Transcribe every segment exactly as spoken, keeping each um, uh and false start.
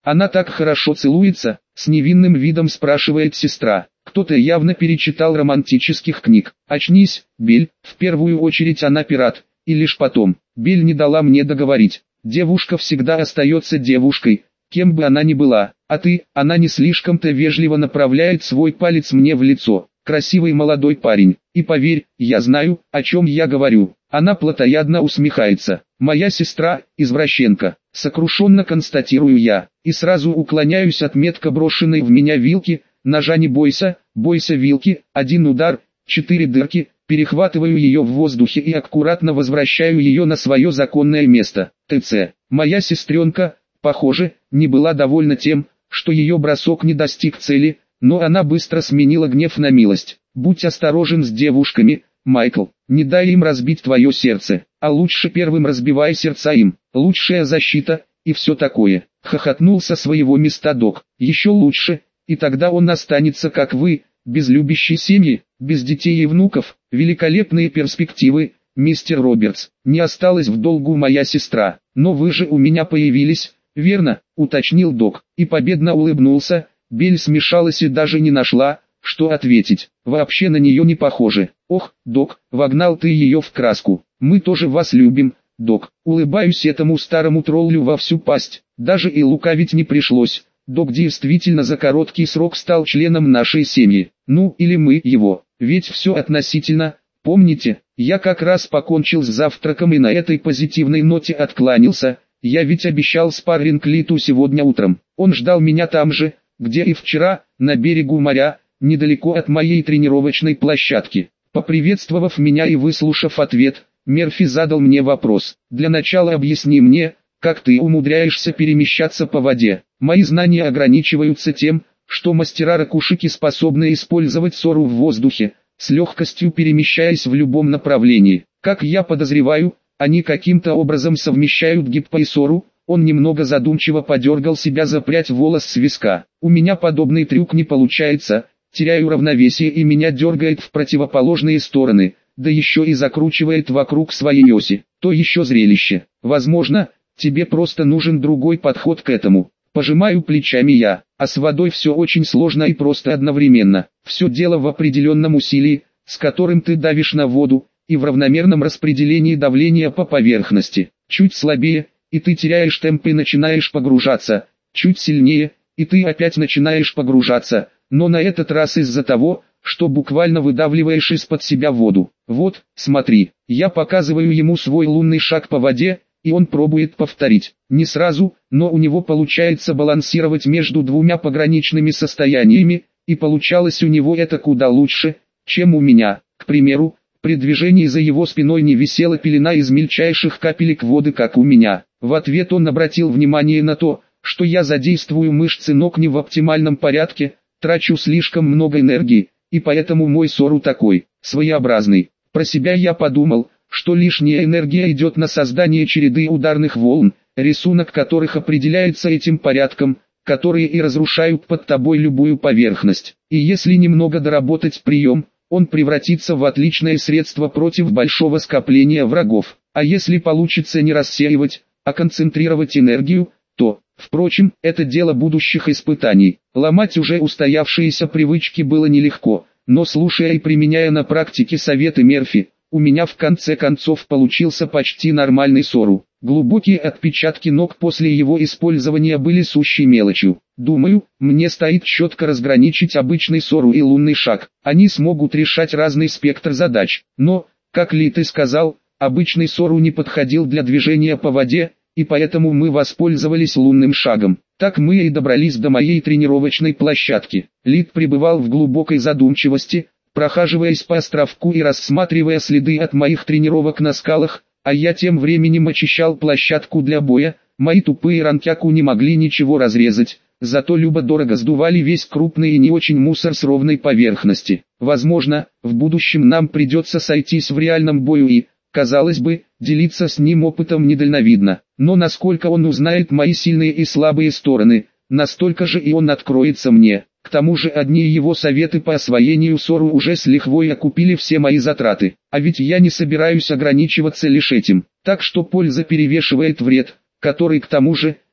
Она так хорошо целуется, с невинным видом спрашивает сестра. Кто-то явно перечитал романтических книг. Очнись, Бель, в первую очередь она пират, и лишь потом. Бель не дала мне договорить. Девушка всегда остается девушкой, кем бы она ни была. А ты, она не слишком-то вежливо направляет свой палец мне в лицо. Красивый молодой парень. И поверь, я знаю, о чем я говорю. Она плотоядно усмехается. Моя сестра, извращенка. Сокрушенно констатирую я. И сразу уклоняюсь от метко брошенной в меня вилки. Ножа не бойся, бойся вилки. Один удар, четыре дырки. Перехватываю ее в воздухе и аккуратно возвращаю ее на свое законное место. ТЦ. Моя сестренка, похоже, не была довольна тем, что ее бросок не достиг цели, но она быстро сменила гнев на милость. Будь осторожен с девушками, Майкл, не дай им разбить твое сердце, а лучше первым разбивай сердца им. Лучшая защита, и все такое. Хохотнул со своего места док. Еще лучше, и тогда он останется как вы, без любящей семьи, без детей и внуков. Великолепные перспективы, мистер Робертс. Не осталась в долгу моя сестра, но вы же у меня появились, верно, уточнил док, и победно улыбнулся. Бель смешалась и даже не нашла, что ответить. Вообще на нее не похоже. Ох, док, вогнал ты ее в краску. Мы тоже вас любим, док. Улыбаюсь этому старому троллю во всю пасть. Даже и лукавить не пришлось. Док действительно за короткий срок стал членом нашей семьи. Ну, или мы его. Ведь все относительно. Помните, я как раз покончил с завтраком и на этой позитивной ноте откланялся. Я ведь обещал спарринг Литу сегодня утром. Он ждал меня там же, где и вчера, на берегу моря, недалеко от моей тренировочной площадки. Поприветствовав меня и выслушав ответ, Мерфи задал мне вопрос. Для начала объясни мне, как ты умудряешься перемещаться по воде. Мои знания ограничиваются тем, что мастера ракушики способны использовать сору в воздухе, с легкостью перемещаясь в любом направлении. Как я подозреваю, они каким-то образом совмещают гиппо и сору. Он немного задумчиво подергал себя за прядь волос с виска. У меня подобный трюк не получается, теряю равновесие и меня дергает в противоположные стороны, да еще и закручивает вокруг своей оси. То еще зрелище. Возможно, тебе просто нужен другой подход к этому. Пожимаю плечами я, а с водой все очень сложно и просто одновременно. Все дело в определенном усилии, с которым ты давишь на воду, и в равномерном распределении давления по поверхности. Чуть слабее, и ты теряешь темп и начинаешь погружаться, чуть сильнее, и ты опять начинаешь погружаться, но на этот раз из-за того, что буквально выдавливаешь из-под себя воду. Вот, смотри, я показываю ему свой лунный шаг по воде, и он пробует повторить. Не сразу, но у него получается балансировать между двумя пограничными состояниями, и получалось у него это куда лучше, чем у меня. К примеру, при движении за его спиной не висела пелена из мельчайших капелек воды, как у меня. В ответ он обратил внимание на то, что я задействую мышцы ног не в оптимальном порядке, трачу слишком много энергии, и поэтому мой сору такой, своеобразный. Про себя я подумал, что лишняя энергия идет на создание череды ударных волн, рисунок которых определяется этим порядком, которые и разрушают под тобой любую поверхность. И если немного доработать прием, он превратится в отличное средство против большого скопления врагов. А если получится не рассеивать, а концентрировать энергию, то, впрочем, это дело будущих испытаний. Ломать уже устоявшиеся привычки было нелегко, но слушая и применяя на практике советы Мерфи, у меня в конце концов получился почти нормальный сору. Глубокие отпечатки ног после его использования были сущей мелочью. Думаю, мне стоит четко разграничить обычный сору и лунный шаг. Они смогут решать разный спектр задач. Но, как Ли ты сказал, обычный сору не подходил для движения по воде, и поэтому мы воспользовались лунным шагом. Так мы и добрались до моей тренировочной площадки. Лид пребывал в глубокой задумчивости, прохаживаясь по островку и рассматривая следы от моих тренировок на скалах, а я тем временем очищал площадку для боя. Мои тупые ранкяку не могли ничего разрезать, зато любо-дорого сдували весь крупный и не очень мусор с ровной поверхности. Возможно, в будущем нам придется сойтись в реальном бою и, казалось бы, делиться с ним опытом недальновидно. Но насколько он узнает мои сильные и слабые стороны, настолько же и он откроется мне. К тому же одни его советы по освоению сору уже с лихвой окупили все мои затраты. А ведь я не собираюсь ограничиваться лишь этим. Так что польза перевешивает вред, который к тому же,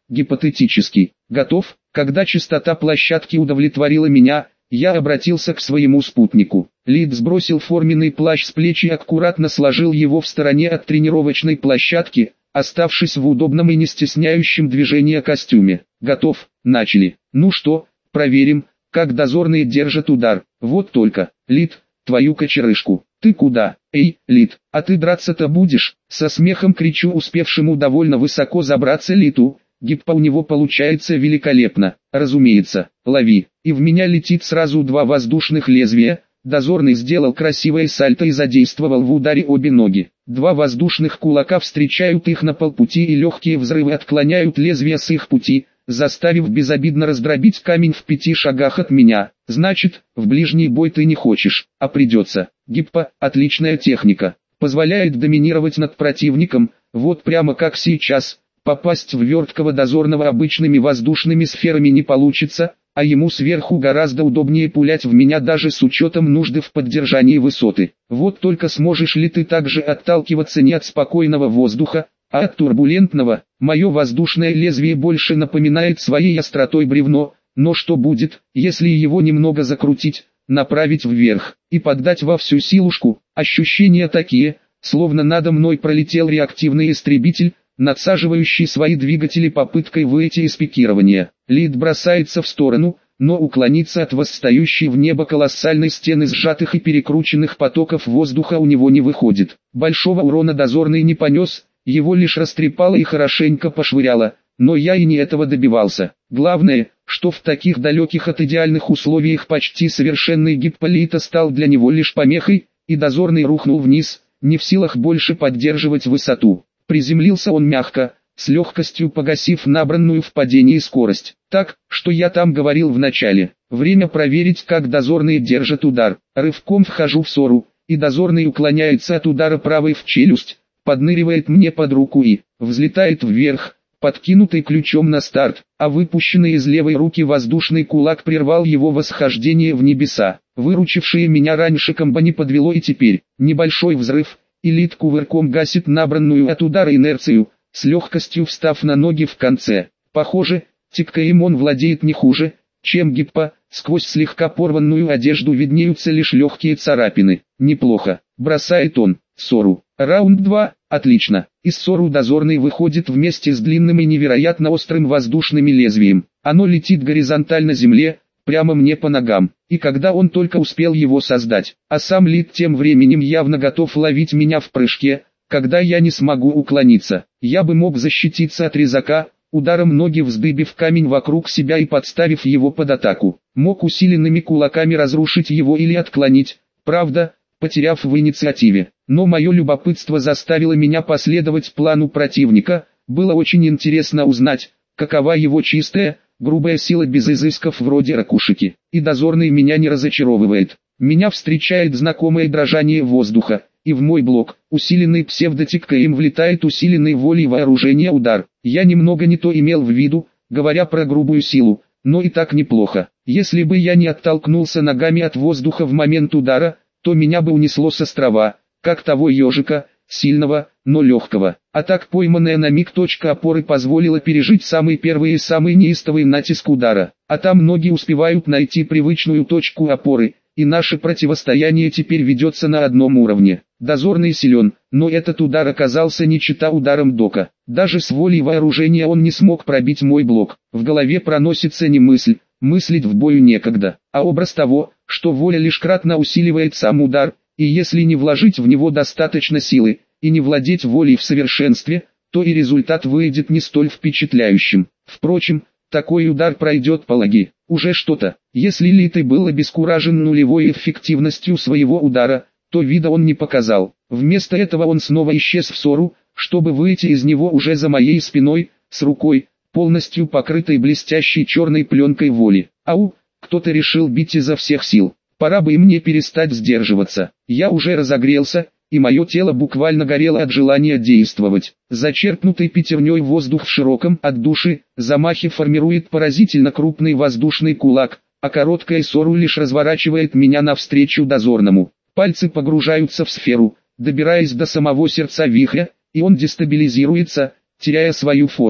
гипотетически. Готов? Когда частота площадки удовлетворила меня, я обратился к своему спутнику. Лид сбросил форменный плащ с плеч и аккуратно сложил его в стороне от тренировочной площадки, оставшись в удобном и не стесняющем движения костюме. Готов, начали. Ну что, проверим, как дозорные держат удар. Вот только, Лид, твою кочерышку. Ты куда? Эй, Лид, а ты драться-то будешь? Со смехом кричу успевшему довольно высоко забраться Литу. Гиппа у него получается великолепно. Разумеется, лови. И в меня летит сразу два воздушных лезвия. Дозорный сделал красивое сальто и задействовал в ударе обе ноги. Два воздушных кулака встречают их на полпути, и легкие взрывы отклоняют лезвия с их пути, заставив безобидно раздробить камень в пяти шагах от меня. Значит, в ближний бой ты не хочешь, а придется. Гиппа, отличная техника, позволяет доминировать над противником, вот прямо как сейчас. Попасть в верткого дозорного обычными воздушными сферами не получится, а ему сверху гораздо удобнее пулять в меня даже с учетом нужды в поддержании высоты. Вот только сможешь ли ты также отталкиваться не от спокойного воздуха, а от турбулентного? Мое воздушное лезвие больше напоминает своей остротой бревно, но что будет, если его немного закрутить, направить вверх и поддать во всю силушку? Ощущения такие, словно надо мной пролетел реактивный истребитель, надсаживающий свои двигатели попыткой выйти из пикирования. Лид бросается в сторону, но уклониться от восстающей в небо колоссальной стены сжатых и перекрученных потоков воздуха у него не выходит. Большого урона дозорный не понес, его лишь растрепало и хорошенько пошвыряло, но я и не этого добивался. Главное, что в таких далеких от идеальных условиях почти совершенный Гипполита стал для него лишь помехой, и дозорный рухнул вниз, не в силах больше поддерживать высоту. Приземлился он мягко, с легкостью погасив набранную в падении скорость. Так, что я там говорил в начале. Время проверить, как дозорные держат удар. Рывком вхожу в сору, и дозорный уклоняется от удара правой в челюсть, подныривает мне под руку и взлетает вверх, подкинутый ключом на старт, а выпущенный из левой руки воздушный кулак прервал его восхождение в небеса. Выручившее меня раньше комбо не подвело, и теперь небольшой взрыв, и Лид кувырком гасит набранную от удара инерцию, с легкостью встав на ноги в конце. Похоже, тиккаем он владеет не хуже, чем Гиппа. Сквозь слегка порванную одежду виднеются лишь легкие царапины. Неплохо, бросает он. Сору. Раунд два, отлично. Из сору дозорный выходит вместе с длинным и невероятно острым воздушным лезвием. Оно летит горизонтально земле, прямо мне по ногам. И когда он только успел его создать, а сам Лид тем временем явно готов ловить меня в прыжке, когда я не смогу уклониться. Я бы мог защититься от резака, ударом ноги вздыбив камень вокруг себя и подставив его под атаку. Мог усиленными кулаками разрушить его или отклонить, правда, потеряв в инициативе. Но мое любопытство заставило меня последовать плану противника. Было очень интересно узнать, какова его чистая, грубая сила без изысков вроде ракушики. И дозорный меня не разочаровывает. Меня встречает знакомое дрожание воздуха, и в мой блок, усиленный псевдотиккаем, влетает усиленный волей вооружения удар. Я немного не то имел в виду, говоря про грубую силу, но и так неплохо. Если бы я не оттолкнулся ногами от воздуха в момент удара, то меня бы унесло с острова, как того ежика, сильного, но легкого. А так пойманная на миг точка опоры позволила пережить самый первый и самый неистовый натиск удара. А там ноги успевают найти привычную точку опоры, и наше противостояние теперь ведется на одном уровне. Дозорный силен, но этот удар оказался не чета ударом Дока. Даже с волей вооружения он не смог пробить мой блок. В голове проносится не мысль, мыслить в бою некогда, а образ того, что воля лишь кратно усиливает сам удар, и если не вложить в него достаточно силы, и не владеть волей в совершенстве, то и результат выйдет не столь впечатляющим. Впрочем, такой удар пройдет по логи. Уже что-то. Если Литой был обескуражен нулевой эффективностью своего удара, то вида он не показал. Вместо этого он снова исчез в сору, чтобы выйти из него уже за моей спиной, с рукой, полностью покрытой блестящей черной пленкой воли. Ау, кто-то решил бить изо всех сил. Пора бы и мне перестать сдерживаться. Я уже разогрелся, и мое тело буквально горело от желания действовать. Зачерпнутый пятерней воздух в широком отдуше замахе формирует поразительно крупный воздушный кулак, а короткая сору лишь разворачивает меня навстречу дозорному. Пальцы погружаются в сферу, добираясь до самого сердца вихря, и он дестабилизируется, теряя свою форму.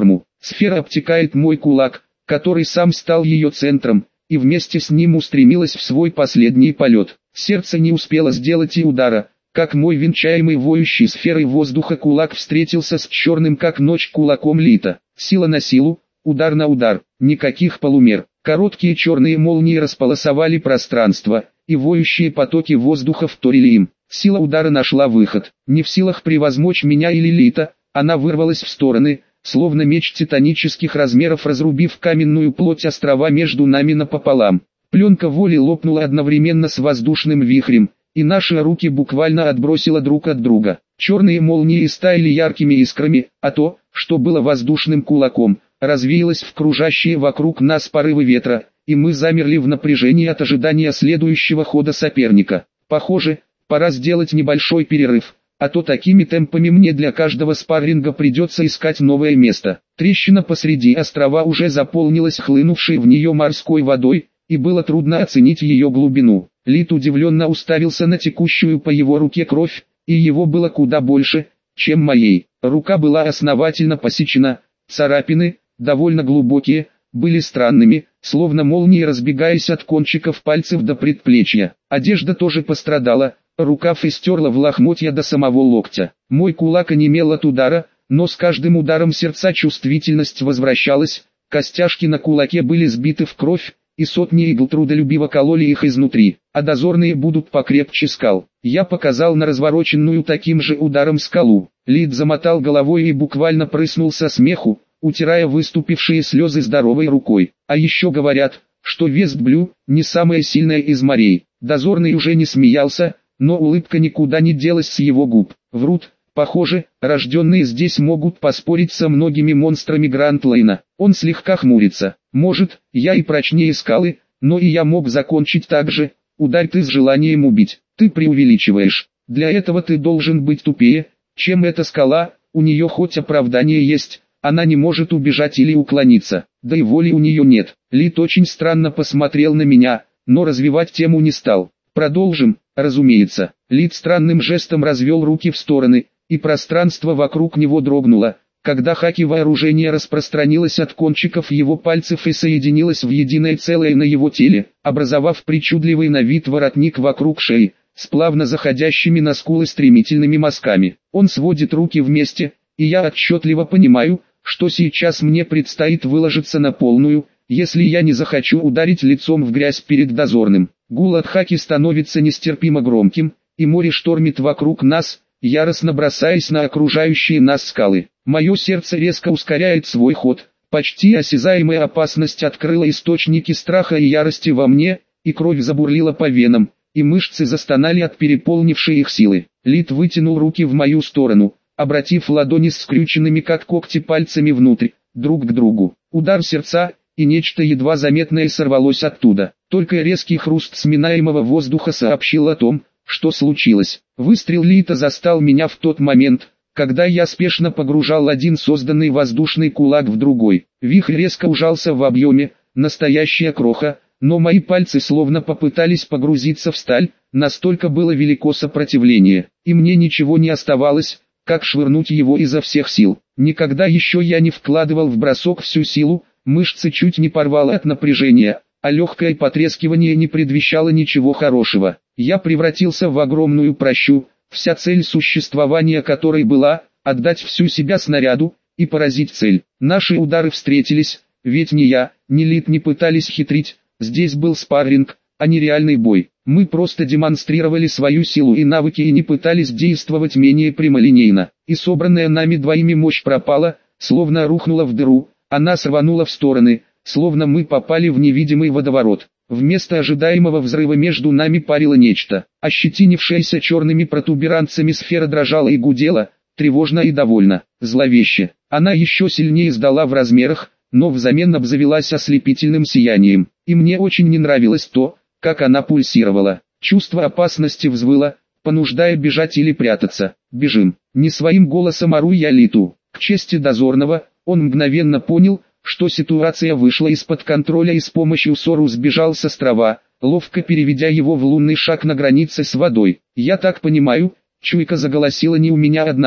Сфера обтекает мой кулак, который сам стал ее центром, и вместе с ним устремилась в свой последний полет. Сердце не успело сделать и удара, как мой венчаемый воющей сферой воздуха кулак встретился с черным как ночь кулаком Лита. Сила на силу, удар на удар, никаких полумер. Короткие черные молнии располосовали пространство, и воющие потоки воздуха вторили им. Сила удара нашла выход. Не в силах превозмочь меня или Лита, она вырвалась в стороны, словно меч титанических размеров, разрубив каменную плоть острова между нами напополам. Пленка воли лопнула одновременно с воздушным вихрем, и наши руки буквально отбросило друг от друга. Черные молнии стаяли яркими искрами, а то, что было воздушным кулаком, развеялось в кружащие вокруг нас порывы ветра, и мы замерли в напряжении от ожидания следующего хода соперника. Похоже, пора сделать небольшой перерыв, а то такими темпами мне для каждого спарринга придется искать новое место. Трещина посреди острова уже заполнилась хлынувшей в нее морской водой, и было трудно оценить ее глубину. Лит удивленно уставился на текущую по его руке кровь, и его было куда больше, чем моей. Рука была основательно посечена, царапины, довольно глубокие, были странными, словно молнии разбегаясь от кончиков пальцев до предплечья. Одежда тоже пострадала, рукав истерла в лохмотья до самого локтя. Мой кулак онемел от удара, но с каждым ударом сердца чувствительность возвращалась, костяшки на кулаке были сбиты в кровь, и сотни игл трудолюбиво кололи их изнутри, а дозорные будут покрепче скал. Я показал на развороченную таким же ударом скалу. Лид замотал головой и буквально прыснул со смеху, утирая выступившие слезы здоровой рукой. А еще говорят, что Вестблю не самая сильная из морей. Дозорный уже не смеялся, но улыбка никуда не делась с его губ. Врут. Похоже, рожденные здесь могут поспорить со многими монстрами Грандлейна. Он слегка хмурится. Может, я и прочнее скалы, но и я мог закончить так же. Ударь ты с желанием убить. Ты преувеличиваешь. Для этого ты должен быть тупее, чем эта скала. У нее хоть оправдание есть, она не может убежать или уклониться. Да и воли у нее нет. Лит очень странно посмотрел на меня, но развивать тему не стал. Продолжим, разумеется. Лит странным жестом развел руки в стороны, и пространство вокруг него дрогнуло, когда хаки вооружения распространилось от кончиков его пальцев и соединилось в единое целое на его теле, образовав причудливый на вид воротник вокруг шеи, с плавно заходящими на скулы стремительными мазками. Он сводит руки вместе, и я отчетливо понимаю, что сейчас мне предстоит выложиться на полную, если я не захочу ударить лицом в грязь перед дозорным. Гул от хаки становится нестерпимо громким, и море штормит вокруг нас, яростно бросаясь на окружающие нас скалы. Мое сердце резко ускоряет свой ход, почти осязаемая опасность открыла источники страха и ярости во мне, и кровь забурлила по венам, и мышцы застонали от переполнившей их силы. Лит вытянул руки в мою сторону, обратив ладони с скрюченными как когти пальцами внутрь, друг к другу. Удар сердца, и нечто едва заметное сорвалось оттуда. Только резкий хруст сминаемого воздуха сообщил о том, что случилось. Выстрел Лита застал меня в тот момент, когда я спешно погружал один созданный воздушный кулак в другой. Вихрь резко ужался в объеме, настоящая кроха, но мои пальцы словно попытались погрузиться в сталь, настолько было велико сопротивление, и мне ничего не оставалось, как швырнуть его изо всех сил. Никогда еще я не вкладывал в бросок всю силу, мышцы чуть не порвало от напряжения, а легкое потрескивание не предвещало ничего хорошего. Я превратился в огромную пращу, вся цель существования которой была отдать всю себя снаряду и поразить цель. Наши удары встретились, ведь ни я, ни Лит не пытались хитрить, здесь был спарринг, а не реальный бой. Мы просто демонстрировали свою силу и навыки и не пытались действовать менее прямолинейно. И собранная нами двоими мощь пропала, словно рухнула в дыру, она рванула в стороны, словно мы попали в невидимый водоворот. Вместо ожидаемого взрыва между нами парило нечто. Ощетинившаяся черными протуберанцами сфера дрожала и гудела, тревожно и довольно, зловеще. Она еще сильнее сдала в размерах, но взамен обзавелась ослепительным сиянием. И мне очень не нравилось то, как она пульсировала. Чувство опасности взвыло, понуждая бежать или прятаться. Бежим. Не своим голосом ору я Литу. К чести дозорного, он мгновенно понял, что ситуация вышла из-под контроля и с помощью Сору сбежал с острова, ловко переведя его в лунный шаг на границе с водой. Я так понимаю, чуйка заголосила не у меня одного,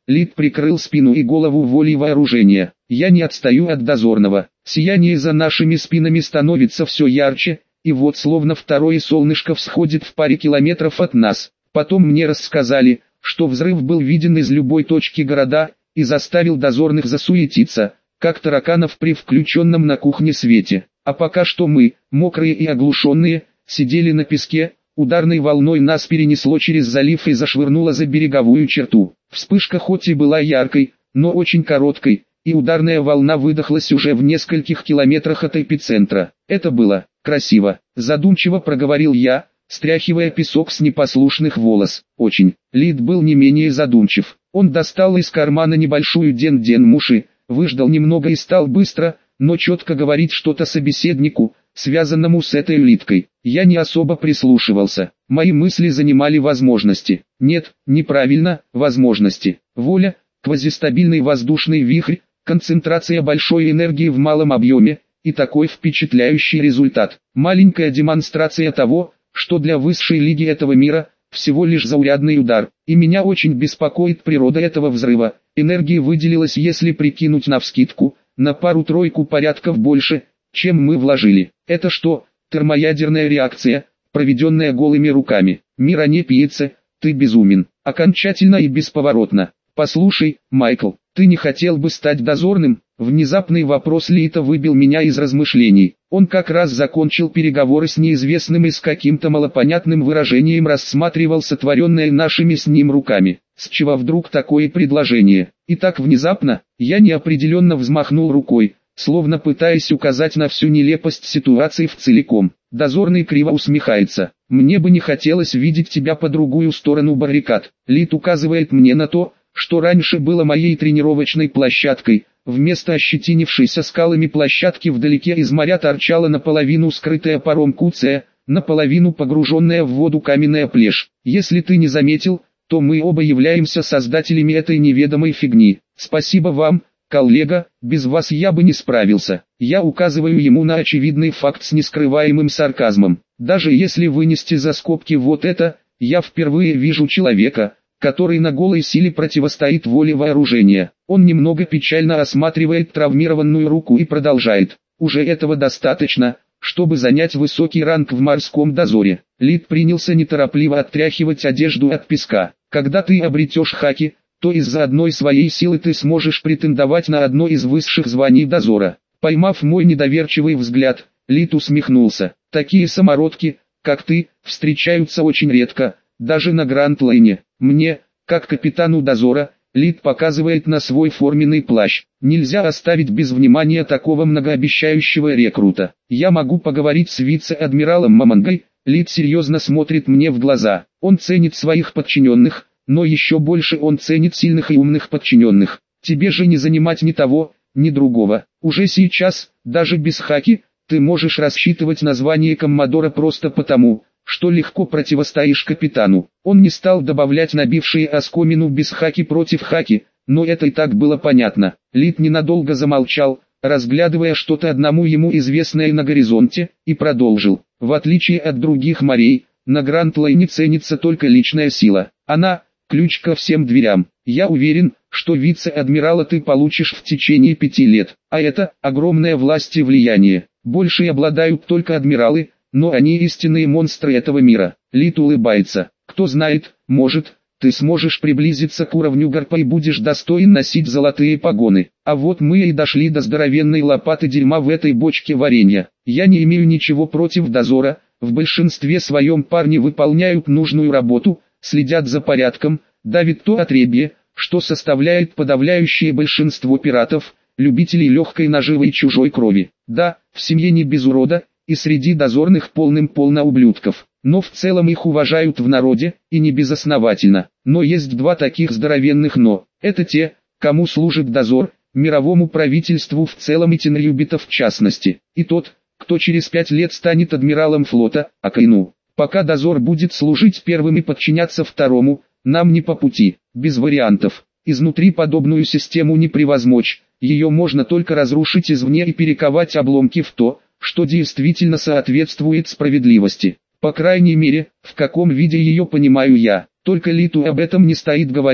Лид прикрыл спину и голову волей вооружения. Я не отстаю от дозорного. Сияние за нашими спинами становится все ярче, и вот словно второе солнышко всходит в паре километров от нас. Потом мне рассказали, что взрыв был виден из любой точки города, и заставил дозорных засуетиться, как тараканов при включенном на кухне свете. А пока что мы, мокрые и оглушенные, сидели на песке, ударной волной нас перенесло через залив и зашвырнуло за береговую черту. Вспышка хоть и была яркой, но очень короткой, и ударная волна выдохлась уже в нескольких километрах от эпицентра. Это было красиво, задумчиво проговорил я, стряхивая песок с непослушных волос. Очень. Лид был не менее задумчив. Он достал из кармана небольшую ден-ден-муши, выждал немного и стал быстро, но четко говорить что-то собеседнику, связанному с этой улиткой. Я не особо прислушивался. Мои мысли занимали возможности. Нет, неправильно, возможности. Воля, квазистабильный воздушный вихрь, концентрация большой энергии в малом объеме, и такой впечатляющий результат. Маленькая демонстрация того, что для высшей лиги этого мира, всего лишь заурядный удар. И меня очень беспокоит природа этого взрыва. Энергии выделилось, если прикинуть навскидку, на пару-тройку порядков больше, чем мы вложили. Это что, термоядерная реакция, проведенная голыми руками? Мира не пьется, ты безумен. Окончательно и бесповоротно. Послушай, Майкл, ты не хотел бы стать дозорным? Внезапный вопрос Лита выбил меня из размышлений. Он как раз закончил переговоры с неизвестным и с каким-то малопонятным выражением рассматривал сотворенное нашими с ним руками. С чего вдруг такое предложение? И так внезапно, я неопределенно взмахнул рукой, словно пытаясь указать на всю нелепость ситуации в целиком. Дозорный криво усмехается. Мне бы не хотелось видеть тебя по другую сторону баррикад. Лит указывает мне на то, что раньше было моей тренировочной площадкой. Вместо ощетинившейся скалами площадки вдалеке из моря торчала наполовину скрытая паром Куция, наполовину погруженная в воду каменная плешь. Если ты не заметил, то мы оба являемся создателями этой неведомой фигни. Спасибо вам, коллега, без вас я бы не справился. Я указываю ему на очевидный факт с нескрываемым сарказмом. Даже если вынести за скобки вот это, я впервые вижу человека, который на голой силе противостоит воле вооружения. Он немного печально осматривает травмированную руку и продолжает. Уже этого достаточно, чтобы занять высокий ранг в морском дозоре. Лид принялся неторопливо оттряхивать одежду от песка. Когда ты обретешь хаки, то из-за одной своей силы ты сможешь претендовать на одно из высших званий дозора. Поймав мой недоверчивый взгляд, Лид усмехнулся. Такие самородки, как ты, встречаются очень редко, даже на Гранд-Лайне. Мне, как капитану дозора, Лид показывает на свой форменный плащ. Нельзя оставить без внимания такого многообещающего рекрута. Я могу поговорить с вице-адмиралом Мамангой. Лид серьезно смотрит мне в глаза. Он ценит своих подчиненных, но еще больше он ценит сильных и умных подчиненных. Тебе же не занимать ни того, ни другого. Уже сейчас, даже без хаки, ты можешь рассчитывать на звание коммодора просто потому, что легко противостоишь капитану. Он не стал добавлять набившие оскомину без хаки против хаки, но это и так было понятно. Лид ненадолго замолчал, разглядывая что-то одному ему известное на горизонте, и продолжил. В отличие от других морей, на Гранд-Лайне ценится только личная сила. Она – ключ ко всем дверям. Я уверен, что вице-адмирала ты получишь в течение пяти лет, а это – огромная власть и влияние. Больше обладают только адмиралы, но они истинные монстры этого мира. Лид улыбается. Кто знает, может, ты сможешь приблизиться к уровню Гарпа и будешь достоин носить золотые погоны. А вот мы и дошли до здоровенной лопаты дерьма в этой бочке варенья. Я не имею ничего против дозора, в большинстве своем парни выполняют нужную работу, следят за порядком, давит то отребье, что составляет подавляющее большинство пиратов, любителей легкой наживы и чужой крови. Да, в семье не без урода, и среди дозорных полным-полно ублюдков, но в целом их уважают в народе, и не безосновательно. Но есть два таких здоровенных «но». Это те, кому служит дозор, мировому правительству в целом и Тенрюбита в частности, и тот, кто через пять лет станет адмиралом флота, а Кайну. Пока дозор будет служить первым и подчиняться второму, нам не по пути, без вариантов. Изнутри подобную систему не превозмочь, ее можно только разрушить извне и перековать обломки в то, что действительно соответствует справедливости. По крайней мере, в каком виде ее понимаю я. Только Литу об этом не стоит говорить,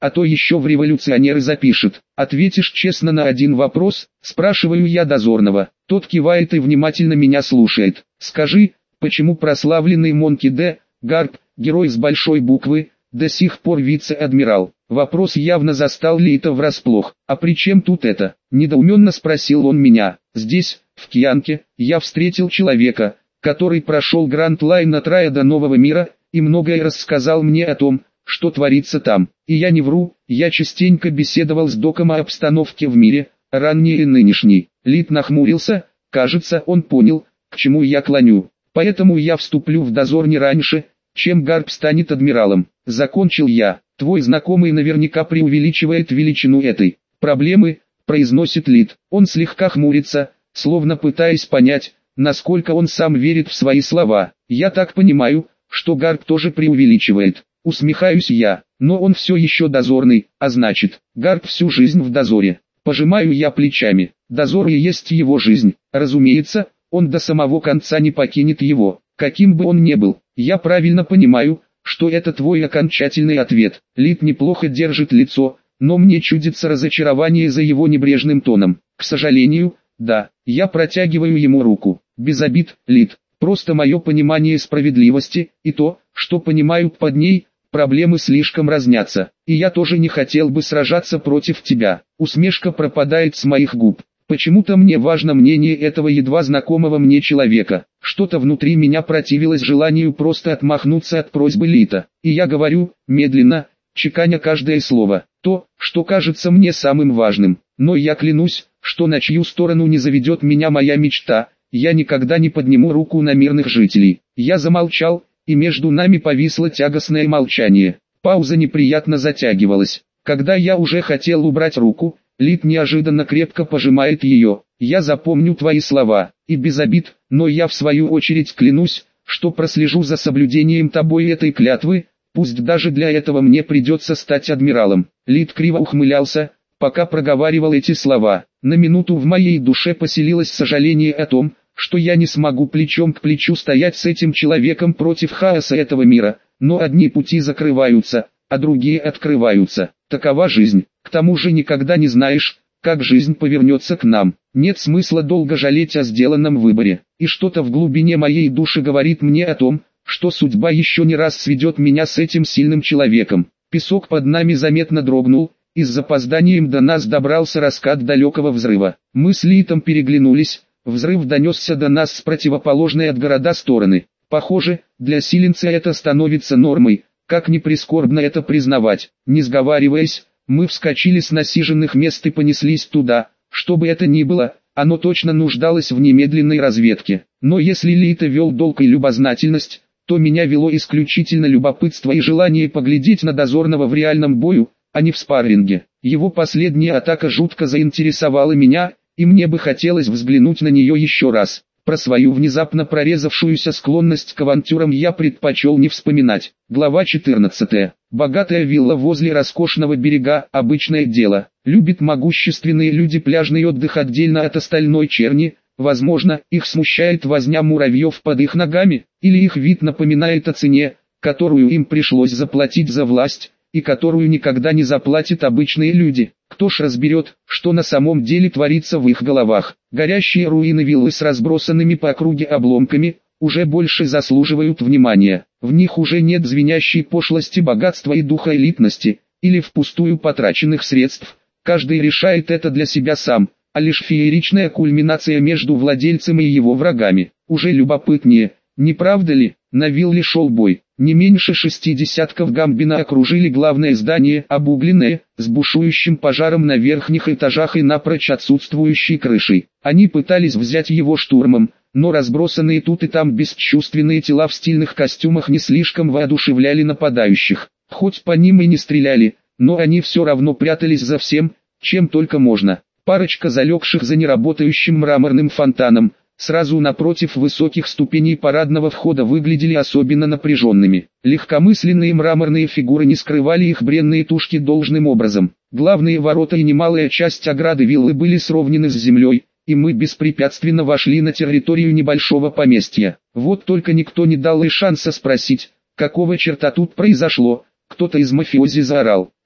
а то еще в революционеры запишет. Ответишь честно на один вопрос, спрашиваю я дозорного. Тот кивает и внимательно меня слушает. Скажи, почему прославленный Монки Д. Гарп, герой с большой буквы, до сих пор вице-адмирал? Вопрос явно застал Лита врасплох. А при чем тут это? Недоуменно спросил он меня. Здесь, в Кьянке, я встретил человека, который прошел Гранд-Лайн от рая до нового мира, и многое рассказал мне о том, что творится там. И я не вру, я частенько беседовал с доком о обстановке в мире, ранней и нынешней. Лит нахмурился, кажется, он понял, к чему я клоню. Поэтому я вступлю в дозор не раньше, чем Гарп станет адмиралом. Закончил я. Твой знакомый наверняка преувеличивает величину этой проблемы, произносит Лит. Он слегка хмурится, словно пытаясь понять, насколько он сам верит в свои слова. Я так понимаю, что Гарп тоже преувеличивает. Усмехаюсь я, но он все еще дозорный, а значит, Гарп всю жизнь в дозоре. Пожимаю я плечами. Дозор и есть его жизнь. Разумеется, он до самого конца не покинет его, каким бы он ни был. Я правильно понимаю, что это твой окончательный ответ. Лит неплохо держит лицо, но мне чудится разочарование за его небрежным тоном. К сожалению, да, я протягиваю ему руку. Без обид, Лит, просто мое понимание справедливости, и то, что понимают под ней, проблемы слишком разнятся, и я тоже не хотел бы сражаться против тебя. Усмешка пропадает с моих губ. Почему-то мне важно мнение этого едва знакомого мне человека. Что-то внутри меня противилось желанию просто отмахнуться от просьбы Лита. И я говорю, медленно, чеканя каждое слово, то, что кажется мне самым важным. Но я клянусь, что на чью сторону не заведет меня моя мечта, я никогда не подниму руку на мирных жителей. Я замолчал, и между нами повисло тягостное молчание. Пауза неприятно затягивалась. Когда я уже хотел убрать руку, Лит неожиданно крепко пожимает ее. Я запомню твои слова, и без обид, но я в свою очередь клянусь, что прослежу за соблюдением тобой этой клятвы, пусть даже для этого мне придется стать адмиралом. Лит криво ухмылялся, пока проговаривал эти слова. На минуту в моей душе поселилось сожаление о том, что я не смогу плечом к плечу стоять с этим человеком против хаоса этого мира, но одни пути закрываются, а другие открываются. Такова жизнь. К тому же никогда не знаешь, как жизнь повернется к нам. Нет смысла долго жалеть о сделанном выборе. И что-то в глубине моей души говорит мне о том, что судьба еще не раз сведет меня с этим сильным человеком. Песок под нами заметно дрогнул, и с запозданием до нас добрался раскат далекого взрыва. Мы с Литом переглянулись, взрыв донесся до нас с противоположной от города стороны. Похоже, для силенца это становится нормой, как ни прискорбно это признавать. Не сговариваясь, мы вскочили с насиженных мест и понеслись туда. Что бы это ни было, оно точно нуждалось в немедленной разведке. Но если Лита вел долг и любознательность, то меня вело исключительно любопытство и желание поглядеть на дозорного в реальном бою, а не в спарринге. Его последняя атака жутко заинтересовала меня, и мне бы хотелось взглянуть на нее еще раз. Про свою внезапно прорезавшуюся склонность к авантюрам я предпочел не вспоминать. Глава четырнадцатая. Богатая вилла возле роскошного берега – обычное дело. Любят могущественные люди пляжный отдых отдельно от остальной черни. Возможно, их смущает возня муравьев под их ногами, или их вид напоминает о цене, которую им пришлось заплатить за власть, и которую никогда не заплатят обычные люди. Кто ж разберет, что на самом деле творится в их головах. Горящие руины виллы с разбросанными по округе обломками, уже больше заслуживают внимания. В них уже нет звенящей пошлости богатства и духа элитности, или впустую потраченных средств. Каждый решает это для себя сам, а лишь фееричная кульминация между владельцем и его врагами. Уже любопытнее, не правда ли? На вилле шел бой. Не меньше шести десятков гамбина окружили главное здание, обугленное, с бушующим пожаром на верхних этажах и напрочь отсутствующей крышей. Они пытались взять его штурмом, но разбросанные тут и там бесчувственные тела в стильных костюмах не слишком воодушевляли нападающих. Хоть по ним и не стреляли, но они все равно прятались за всем, чем только можно. Парочка залегших за неработающим мраморным фонтаном, сразу напротив высоких ступеней парадного входа, выглядели особенно напряженными. Легкомысленные мраморные фигуры не скрывали их бренные тушки должным образом. Главные ворота и немалая часть ограды виллы были сровнены с землей, и мы беспрепятственно вошли на территорию небольшого поместья. Вот только никто не дал и шанса спросить, какого черта тут произошло. Кто-то из мафиози заорал: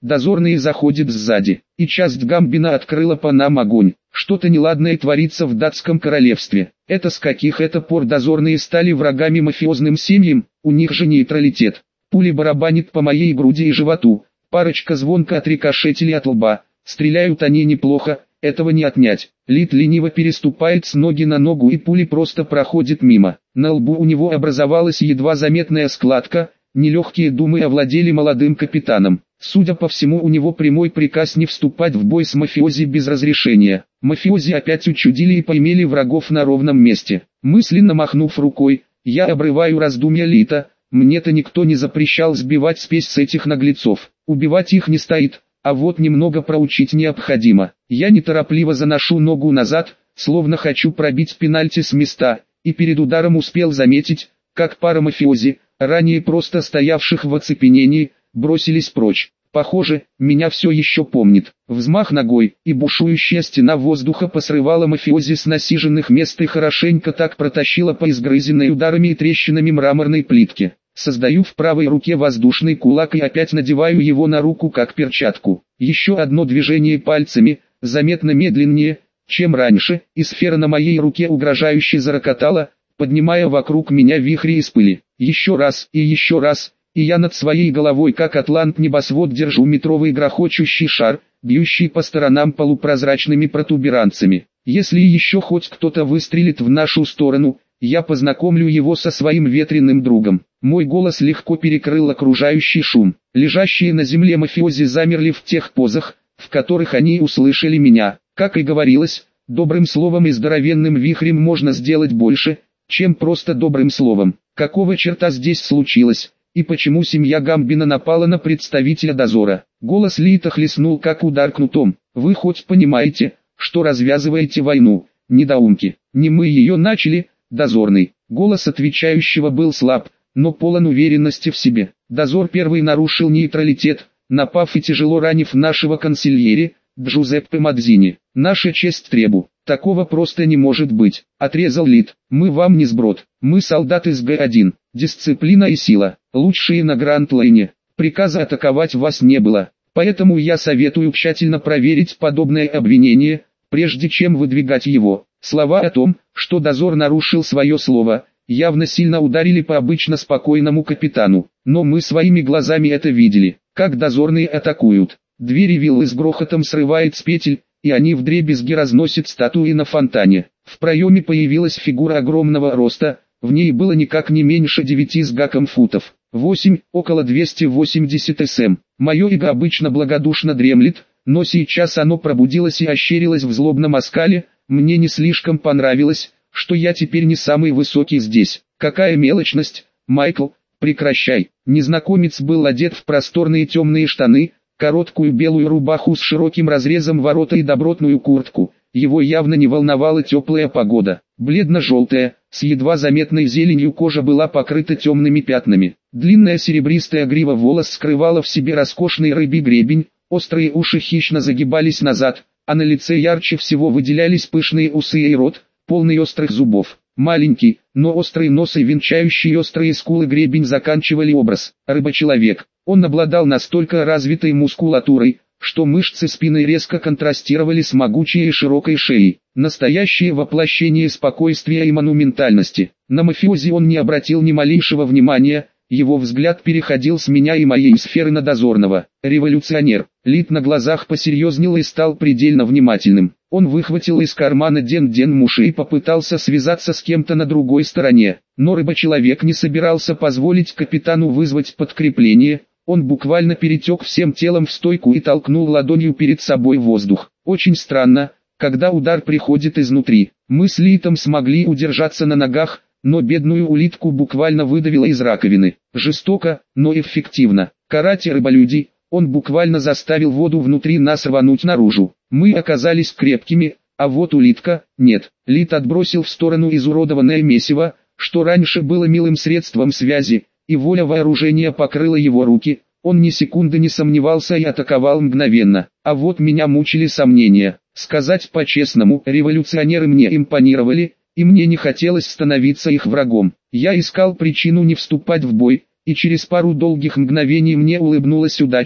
Дозорные заходят сзади, и часть Гамбина открыла по нам огонь. Что-то неладное творится в датском королевстве. Это с каких это пор дозорные стали врагами мафиозным семьям, у них же нейтралитет. Пули барабанит по моей груди и животу, парочка звонко отрикошетили от лба. Стреляют они неплохо, этого не отнять. Лид лениво переступает с ноги на ногу и пули просто проходят мимо. На лбу у него образовалась едва заметная складка, нелегкие думы овладели молодым капитаном. Судя по всему, у него прямой приказ не вступать в бой с мафиози без разрешения. Мафиози опять учудили и поимели врагов на ровном месте. Мысленно махнув рукой, я обрываю раздумья Лита. Мне-то никто не запрещал сбивать спесь с этих наглецов. Убивать их не стоит, а вот немного проучить необходимо. Я неторопливо заношу ногу назад, словно хочу пробить пенальти с места, и перед ударом успел заметить, как пара мафиози, ранее просто стоявших в оцепенении, бросились прочь. Похоже, меня все еще помнит. Взмах ногой, и бушующая стена воздуха посрывала мафиози с насиженных мест и хорошенько так протащила по изгрызенной ударами и трещинами мраморной плитке. Создаю в правой руке воздушный кулак и опять надеваю его на руку как перчатку. Еще одно движение пальцами, заметно медленнее, чем раньше, и сфера на моей руке угрожающе зарокотала, поднимая вокруг меня вихри из пыли. Еще раз и еще раз, и я над своей головой как атлант-небосвод держу метровый грохочущий шар, бьющий по сторонам полупрозрачными протуберанцами. Если еще хоть кто-то выстрелит в нашу сторону, я познакомлю его со своим ветреным другом. Мой голос легко перекрыл окружающий шум. Лежащие на земле мафиози замерли в тех позах, в которых они услышали меня. Как и говорилось, добрым словом и здоровенным вихрем можно сделать больше, чем просто добрым словом. Какого черта здесь случилось, и почему семья Гамбина напала на представителя дозора? Голос Лита хлестнул как удар кнутом. Вы хоть понимаете, что развязываете войну, недоумки? Не мы ее начали, дозорный. Голос отвечающего был слаб, но полон уверенности в себе. Дозор первый нарушил нейтралитет, напав и тяжело ранив нашего консильери, Джузеппе Мадзини. Наша честь требу. Такого просто не может быть, отрезал Лид. Мы вам не сброд, мы солдаты с Г один. Дисциплина и сила, лучшие на Гранд-Лайне. Приказа атаковать вас не было, поэтому я советую тщательно проверить подобное обвинение, прежде чем выдвигать его. Слова о том, что дозор нарушил свое слово, явно сильно ударили по обычно спокойному капитану. Но мы своими глазами это видели, как дозорные атакуют. Двери виллы с грохотом срывает с петель, и они вдребезги разносят статуи на фонтане. В проеме появилась фигура огромного роста, в ней было никак не меньше девяти с гаком футов. восемь, около двухсот восьмидесяти сантиметров. Мое эго обычно благодушно дремлет, но сейчас оно пробудилось и ощерилось в злобном оскале. Мне не слишком понравилось, что я теперь не самый высокий здесь. Какая мелочность, Майкл, прекращай. Незнакомец был одет в просторные темные штаны, короткую белую рубаху с широким разрезом ворота и добротную куртку. Его явно не волновала теплая погода. Бледно-желтая, с едва заметной зеленью кожа была покрыта темными пятнами. Длинная серебристая грива волос скрывала в себе роскошный рыбий гребень, острые уши хищно загибались назад, а на лице ярче всего выделялись пышные усы и рот, полный острых зубов. Маленький, но острый нос и венчающий острые скулы гребень заканчивали образ. Рыба-человек. Он обладал настолько развитой мускулатурой, что мышцы спины резко контрастировали с могучей и широкой шеей. Настоящее воплощение спокойствия и монументальности. На мафиози он не обратил ни малейшего внимания, его взгляд переходил с меня и моей сферы на дозорного. Революционер. Лид на глазах посерьезнел и стал предельно внимательным. Он выхватил из кармана ден-ден-муши и попытался связаться с кем-то на другой стороне. Но рыба-человек не собирался позволить капитану вызвать подкрепление. Он буквально перетек всем телом в стойку и толкнул ладонью перед собой воздух. Очень странно, когда удар приходит изнутри. Мы с Литом смогли удержаться на ногах, но бедную улитку буквально выдавило из раковины. Жестоко, но эффективно. Карате рыболюди, он буквально заставил воду внутри нас рвануть наружу. Мы оказались крепкими, а вот улитка – нет. Лит отбросил в сторону изуродованное месиво, что раньше было милым средством связи, и воля вооружения покрыла его руки. Он ни секунды не сомневался и атаковал мгновенно. А вот меня мучили сомнения. Сказать по-честному, революционеры мне импонировали, и мне не хотелось становиться их врагом. Я искал причину не вступать в бой, и через пару долгих мгновений мне улыбнулась удача,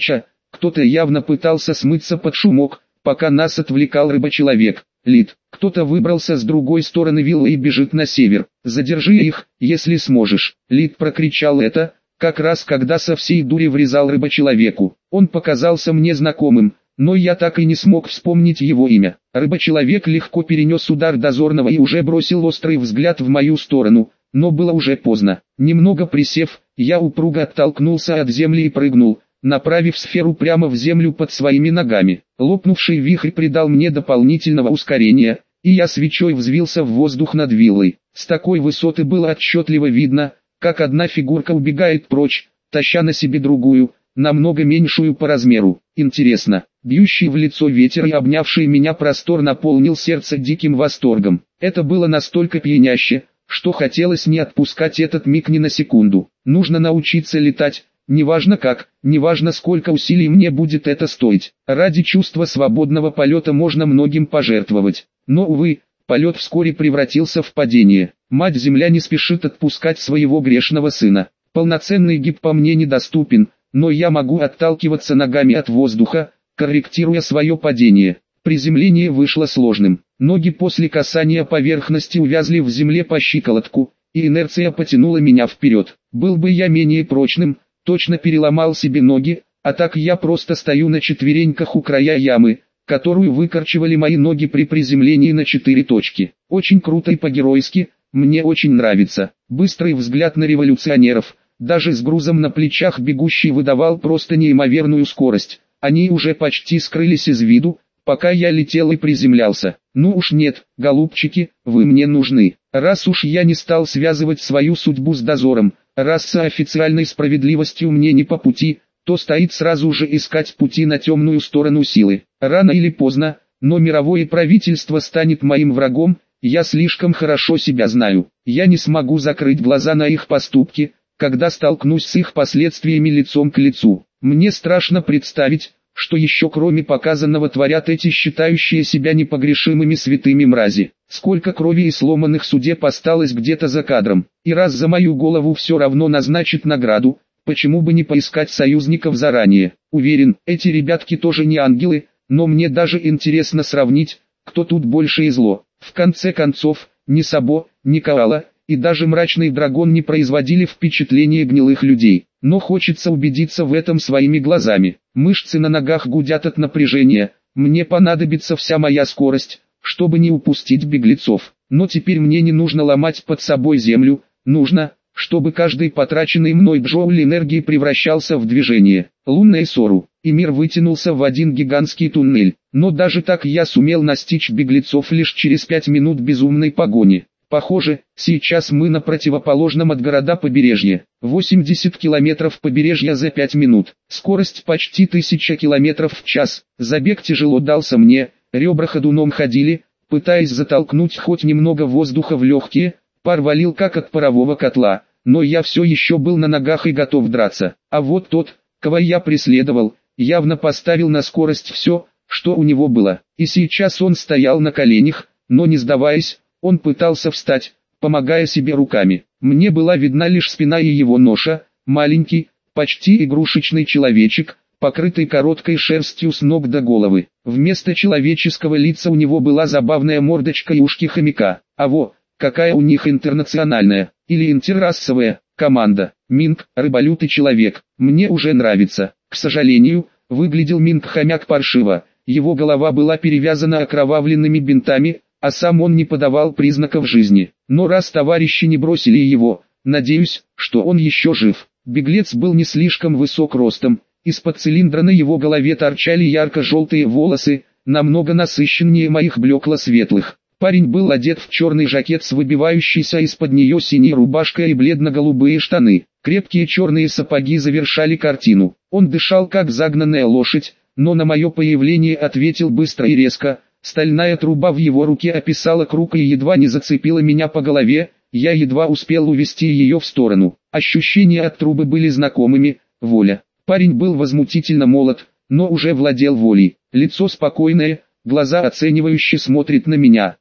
Кто-то явно пытался смыться под шумок, пока нас отвлекал рыбочеловек. Лид, кто-то выбрался с другой стороны виллы и бежит на север. Задержи их, если сможешь. Лид прокричал это, как раз когда со всей дури врезал рыбочеловеку. Он показался мне знакомым, но я так и не смог вспомнить его имя. Рыбочеловек легко перенес удар дозорного и уже бросил острый взгляд в мою сторону, но было уже поздно. Немного присев, я упруго оттолкнулся от земли и прыгнул, направив сферу прямо в землю под своими ногами. Лопнувший вихрь придал мне дополнительного ускорения, и я свечой взвился в воздух над виллой. С такой высоты было отчетливо видно, как одна фигурка убегает прочь, таща на себе другую, намного меньшую по размеру. Интересно, бьющий в лицо ветер и обнявший меня простор наполнил сердце диким восторгом. Это было настолько пьяняще, что хотелось не отпускать этот миг ни на секунду. Нужно научиться летать, неважно как, неважно сколько усилий мне будет это стоить. Ради чувства свободного полета можно многим пожертвовать. Но, увы, полет вскоре превратился в падение. Мать-Земля не спешит отпускать своего грешного сына. Полноценный гиб по мне недоступен, но я могу отталкиваться ногами от воздуха, корректируя свое падение. Приземление вышло сложным. Ноги после касания поверхности увязли в земле по щиколотку, и инерция потянула меня вперед. Был бы я менее прочным, точно переломал себе ноги, а так я просто стою на четвереньках у края ямы, которую выкорчевали мои ноги при приземлении на четыре точки. Очень круто и по-геройски, мне очень нравится. Быстрый взгляд на революционеров, даже с грузом на плечах бегущий выдавал просто неимоверную скорость. Они уже почти скрылись из виду, пока я летел и приземлялся. Ну уж нет, голубчики, вы мне нужны. Раз уж я не стал связывать свою судьбу с дозором, раз с официальной справедливостью мне не по пути, то стоит сразу же искать пути на темную сторону силы. Рано или поздно, но мировое правительство станет моим врагом, я слишком хорошо себя знаю. Я не смогу закрыть глаза на их поступки, когда столкнусь с их последствиями лицом к лицу. Мне страшно представить, что еще кроме показанного творят эти считающие себя непогрешимыми святыми мрази. Сколько крови и сломанных судеб осталось где-то за кадром. И раз за мою голову все равно назначит награду, почему бы не поискать союзников заранее? Уверен, эти ребятки тоже не ангелы, но мне даже интересно сравнить, кто тут больше и зло. В конце концов, ни Сабо, ни Коала, и даже мрачный дракон не производили впечатления гнилых людей. Но хочется убедиться в этом своими глазами. Мышцы на ногах гудят от напряжения, мне понадобится вся моя скорость, чтобы не упустить беглецов. Но теперь мне не нужно ломать под собой землю, нужно, чтобы каждый потраченный мной джоуль энергии превращался в движение. Лунная Сору, и мир вытянулся в один гигантский туннель. Но даже так я сумел настичь беглецов лишь через пять минут безумной погони. Похоже, сейчас мы на противоположном от города побережье. восемьдесят километров побережья за пять минут. Скорость почти тысяча километров в час. Забег тяжело дался мне, ребра ходуном ходили, пытаясь затолкнуть хоть немного воздуха в легкие, пар валил как от парового котла, но я все еще был на ногах и готов драться. А вот тот, кого я преследовал, явно поставил на скорость все, что у него было. И сейчас он стоял на коленях, но не сдаваясь, он пытался встать, помогая себе руками. Мне была видна лишь спина и его ноша, маленький, почти игрушечный человечек, покрытый короткой шерстью с ног до головы. Вместо человеческого лица у него была забавная мордочка и ушки хомяка. А во, какая у них интернациональная, или интеррасовая, команда. Минг, рыболют и человек, мне уже нравится. К сожалению, выглядел Минг-хомяк паршиво, его голова была перевязана окровавленными бинтами, а сам он не подавал признаков жизни. Но раз товарищи не бросили его, надеюсь, что он еще жив. Беглец был не слишком высок ростом, из-под цилиндра на его голове торчали ярко-желтые волосы, намного насыщеннее моих блекло-светлых. Парень был одет в черный жакет с выбивающейся из-под нее синей рубашкой и бледно-голубые штаны. Крепкие черные сапоги завершали картину. Он дышал как загнанная лошадь, но на мое появление ответил быстро и резко. Стальная труба в его руке описала круг и едва не зацепила меня по голове, я едва успел увести ее в сторону. Ощущения от трубы были знакомыми, воля. Парень был возмутительно молод, но уже владел волей. Лицо спокойное, глаза оценивающе смотрят на меня.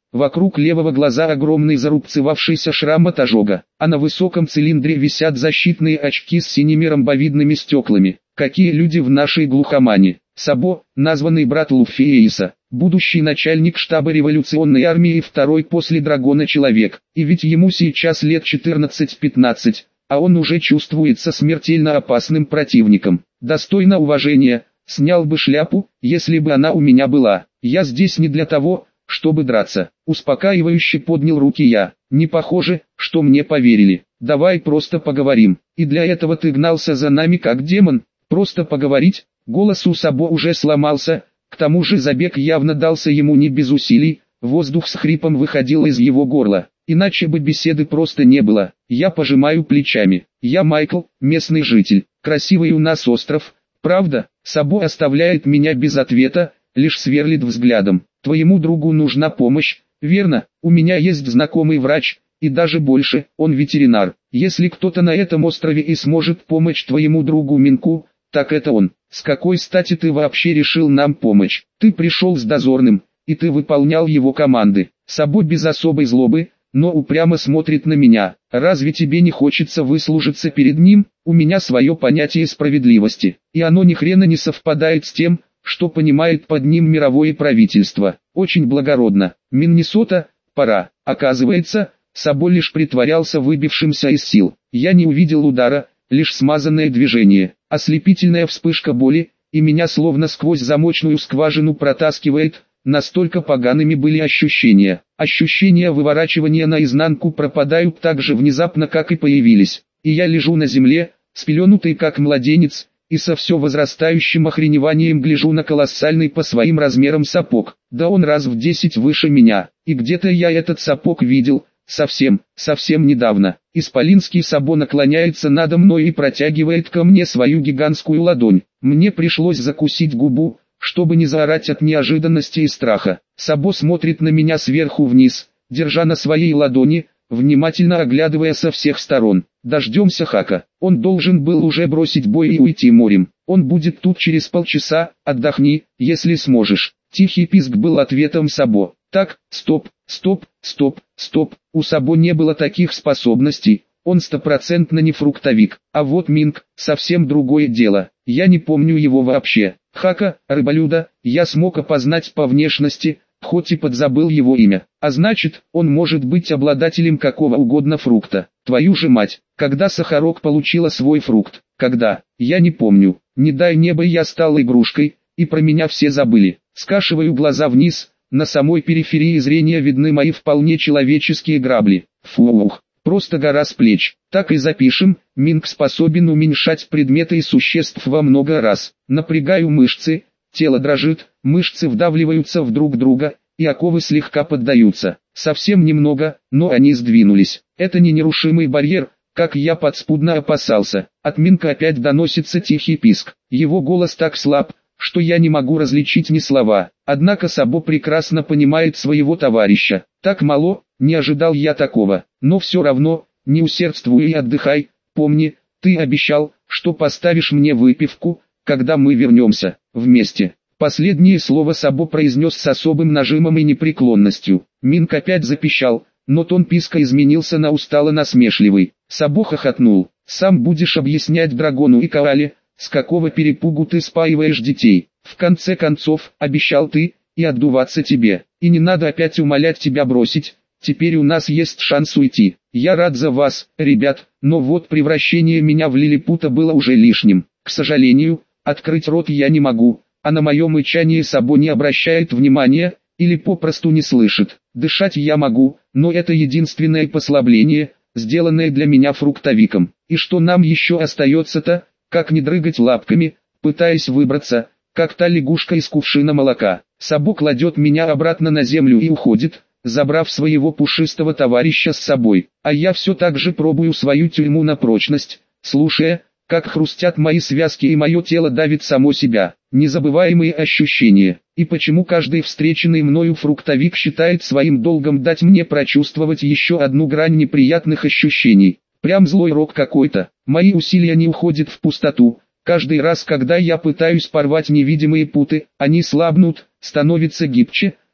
Вокруг левого глаза огромный зарубцевавшийся шрам от ожога, а на высоком цилиндре висят защитные очки с синими ромбовидными стеклами. Какие люди в нашей глухомане. Сабо, названный брат Луффиэйса, будущий начальник штаба революционной армии, второй после Драгона человек, и ведь ему сейчас лет четырнадцать-пятнадцать, а он уже чувствуется смертельно опасным противником. Достойно уважения, снял бы шляпу, если бы она у меня была. Я здесь не для того, чтобы драться. Успокаивающе поднял руки я. Не похоже, что мне поверили. Давай просто поговорим. И для этого ты гнался за нами как демон. Просто поговорить. Голос у Сабо уже сломался. К тому же забег явно дался ему не без усилий. Воздух с хрипом выходил из его горла. Иначе бы беседы просто не было. Я пожимаю плечами. Я Майкл, местный житель. Красивый у нас остров. Правда? Сабо оставляет меня без ответа, лишь сверлит взглядом. Твоему другу нужна помощь, верно? У меня есть знакомый врач, и даже больше, он ветеринар. Если кто-то на этом острове и сможет помочь твоему другу Минку, так это он. С какой стати ты вообще решил нам помочь? Ты пришел с дозорным, и ты выполнял его команды. Сабо без особой злобы, но упрямо смотрит на меня. Разве тебе не хочется выслужиться перед ним? У меня свое понятие справедливости, и оно ни хрена не совпадает с тем, что понимает под ним мировое правительство. Очень благородно. Миннесота, пора. Оказывается, Сабо лишь притворялся выбившимся из сил. Я не увидел удара, лишь смазанное движение, ослепительная вспышка боли, и меня словно сквозь замочную скважину протаскивает. Настолько погаными были ощущения. Ощущения выворачивания наизнанку пропадают так же внезапно, как и появились. И я лежу на земле, спеленутый как младенец, и со все возрастающим охреневанием гляжу на колоссальный по своим размерам сапог. Да он раз в десять выше меня, и где-то я этот сапог видел, совсем, совсем недавно. Исполинский Сабо наклоняется надо мной и протягивает ко мне свою гигантскую ладонь. Мне пришлось закусить губу, чтобы не заорать от неожиданности и страха. Сабо смотрит на меня сверху вниз, держа на своей ладони, внимательно оглядывая со всех сторон. Дождемся Хака. Он должен был уже бросить бой и уйти морем. Он будет тут через полчаса, отдохни, если сможешь. Тихий писк был ответом Сабо. Так, стоп, стоп, стоп, стоп. У Сабо не было таких способностей. Он стопроцентно не фруктовик. А вот Минк, совсем другое дело. Я не помню его вообще. Хака, рыболюда, я смог опознать по внешности, хоть и подзабыл его имя. А значит, он может быть обладателем какого угодно фрукта. Твою же мать, когда Сахарок получила свой фрукт? Когда? Я не помню. Не дай небо, я стал игрушкой, и про меня все забыли. Скашиваю глаза вниз, на самой периферии зрения видны мои вполне человеческие грабли. Фух, просто гора с плеч. Так и запишем, Минк способен уменьшать предметы и существ во много раз. Напрягаю мышцы, тело дрожит, мышцы вдавливаются в друг друга, и оковы слегка поддаются. Совсем немного, но они сдвинулись. Это не нерушимый барьер, как я подспудно опасался. От Минка опять доносится тихий писк. Его голос так слаб, что я не могу различить ни слова. Однако Сабо прекрасно понимает своего товарища. Так мало, не ожидал я такого. Но все равно, не усердствуй и отдыхай. Помни, ты обещал, что поставишь мне выпивку, когда мы вернемся вместе. Последнее слово Сабо произнес с особым нажимом и непреклонностью. Минк опять запищал, но тон писка изменился на устало-насмешливый. Сабо хохотнул. Сам будешь объяснять Драгону и Коале, с какого перепугу ты спаиваешь детей. В конце концов, обещал ты, и отдуваться тебе. И не надо опять умолять тебя бросить. Теперь у нас есть шанс уйти. Я рад за вас, ребят, но вот превращение меня в лилипута было уже лишним. К сожалению, открыть рот я не могу, а на мое мычание Сабо не обращает внимания, или попросту не слышит. Дышать я могу, но это единственное послабление, сделанное для меня фруктовиком. И что нам еще остается-то, как не дрыгать лапками, пытаясь выбраться, как та лягушка из кувшина молока. Сабо кладет меня обратно на землю и уходит, забрав своего пушистого товарища с собой. А я все так же пробую свою тюрьму на прочность, слушая, как хрустят мои связки и мое тело давит само себя. Незабываемые ощущения. И почему каждый встреченный мною фруктовик считает своим долгом дать мне прочувствовать еще одну грань неприятных ощущений. Прям злой рок какой-то. Мои усилия не уходят в пустоту. Каждый раз, когда я пытаюсь порвать невидимые путы, они слабнут, становятся гибче,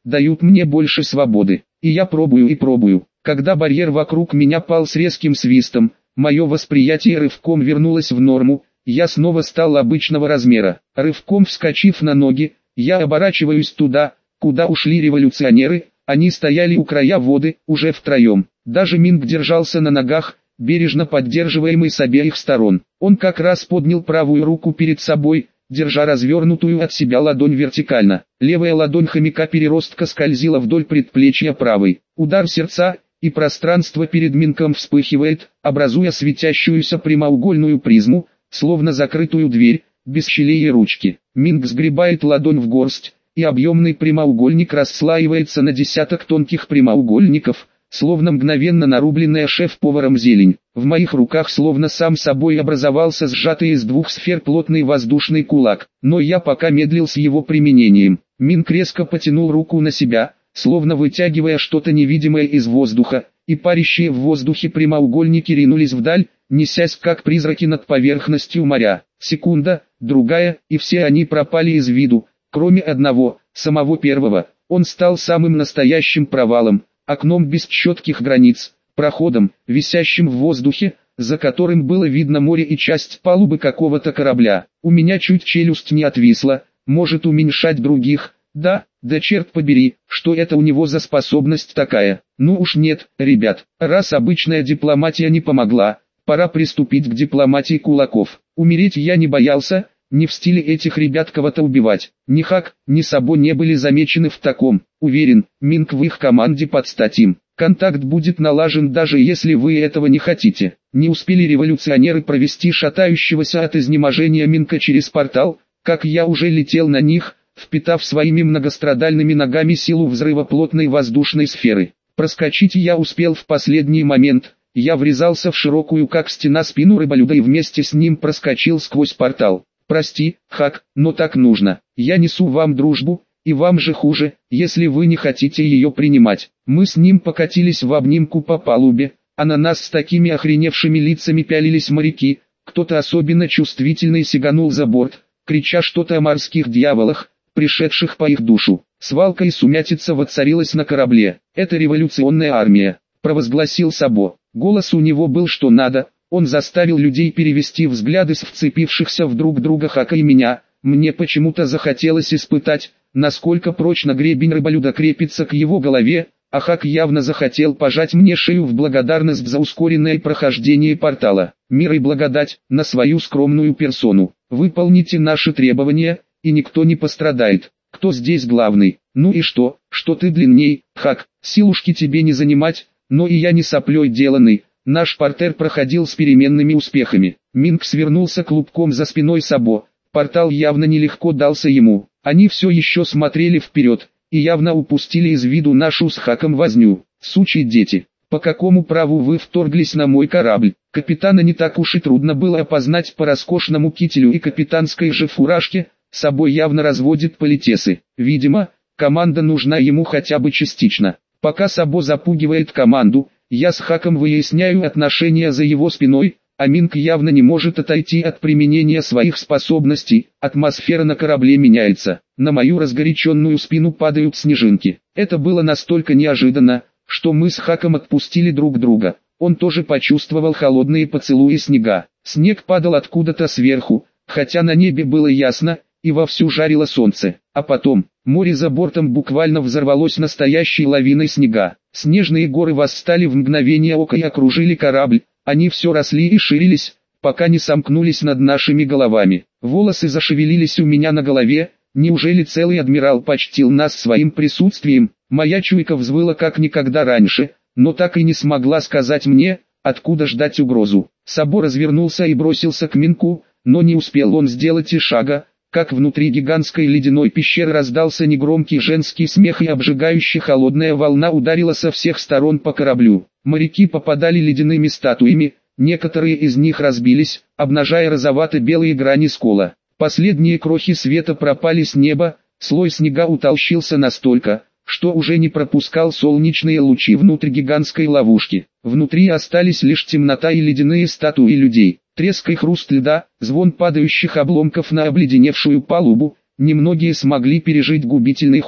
дают мне больше свободы. И я пробую и пробую. Когда барьер вокруг меня пал с резким свистом, мое восприятие рывком вернулось в норму, я снова стал обычного размера. Рывком вскочив на ноги, я оборачиваюсь туда, куда ушли революционеры, они стояли у края воды, уже втроем. Даже Минг держался на ногах, бережно поддерживаемый с обеих сторон. Он как раз поднял правую руку перед собой, держа развернутую от себя ладонь вертикально. Левая ладонь хомяка-переростка скользила вдоль предплечья правой. Удар сердца, и пространство перед Минком вспыхивает, образуя светящуюся прямоугольную призму, словно закрытую дверь, без щелей и ручки. Минг сгребает ладонь в горсть, и объемный прямоугольник расслаивается на десяток тонких прямоугольников, словно мгновенно нарубленная шеф-поваром зелень. В моих руках словно сам собой образовался сжатый из двух сфер плотный воздушный кулак, но я пока медлил с его применением. Минг резко потянул руку на себя, словно вытягивая что-то невидимое из воздуха, и парящие в воздухе прямоугольники ринулись вдаль, несясь как призраки над поверхностью моря. Секунда, другая, и все они пропали из виду, кроме одного, самого первого. Он стал самым настоящим провалом, окном без четких границ, проходом, висящим в воздухе, за которым было видно море и часть палубы какого-то корабля. У меня чуть челюсть не отвисла, может уменьшать других, да, да черт побери, что это у него за способность такая. Ну уж нет, ребят, раз обычная дипломатия не помогла, пора приступить к дипломатии кулаков. Умереть я не боялся, не в стиле этих ребят кого-то убивать. Ни Хак, ни Сабо не были замечены в таком. Уверен, Минг в их команде под стать им. Контакт будет налажен даже если вы этого не хотите. Не успели революционеры провести шатающегося от изнеможения Минка через портал, как я уже летел на них, впитав своими многострадальными ногами силу взрыва плотной воздушной сферы. Проскочить я успел в последний момент. Я врезался в широкую как стена спину рыболюда и вместе с ним проскочил сквозь портал. Прости, Хак, но так нужно. Я несу вам дружбу, и вам же хуже, если вы не хотите ее принимать. Мы с ним покатились в обнимку по палубе, а на нас с такими охреневшими лицами пялились моряки. Кто-то особенно чувствительный сиганул за борт, крича что-то о морских дьяволах, пришедших по их душу. Свалка и сумятица воцарилась на корабле. «Это революционная армия», — провозгласил Сабо. Голос у него был что надо. Он заставил людей перевести взгляды с вцепившихся в друг друга Хака и меня. Мне почему-то захотелось испытать, насколько прочно гребень рыболюда крепится к его голове, а Хак явно захотел пожать мне шею в благодарность за ускоренное прохождение портала. Мир и благодать на свою скромную персону. Выполните наши требования, и никто не пострадает. Кто здесь главный? Ну и что, что ты длинней, Хак, силушки тебе не занимать, но и я не соплей деланный. Наш портер проходил с переменными успехами. Минг свернулся клубком за спиной Сабо. Портал явно нелегко дался ему. Они все еще смотрели вперед, и явно упустили из виду нашу с Хаком возню. Сучьи дети, по какому праву вы вторглись на мой корабль? Капитана не так уж и трудно было опознать по роскошному кителю и капитанской же фуражке. Сабо явно разводит политесы. Видимо, команда нужна ему хотя бы частично. Пока Сабо запугивает команду, я с Хаком выясняю отношения за его спиной, а Минг явно не может отойти от применения своих способностей. Атмосфера на корабле меняется. На мою разгоряченную спину падают снежинки. Это было настолько неожиданно, что мы с Хаком отпустили друг друга. Он тоже почувствовал холодные поцелуи снега. Снег падал откуда-то сверху, хотя на небе было ясно, и вовсю жарило солнце. А потом, море за бортом буквально взорвалось настоящей лавиной снега. Снежные горы восстали в мгновение ока и окружили корабль. Они все росли и ширились, пока не сомкнулись над нашими головами. Волосы зашевелились у меня на голове. Неужели целый адмирал почтил нас своим присутствием? Моя чуйка взвыла как никогда раньше, но так и не смогла сказать мне, откуда ждать угрозу. Сабо развернулся и бросился к Минку, но не успел он сделать и шага, как внутри гигантской ледяной пещеры раздался негромкий женский смех и обжигающая холодная волна ударила со всех сторон по кораблю. Моряки попадали ледяными статуями, некоторые из них разбились, обнажая розовато-белые грани скола. Последние крохи света пропали с неба, слой снега утолщился настолько, что уже не пропускал солнечные лучи внутрь гигантской ловушки. Внутри остались лишь темнота и ледяные статуи людей. Треск и хруст льда, звон падающих обломков на обледеневшую палубу, немногие смогли пережить губительный холод.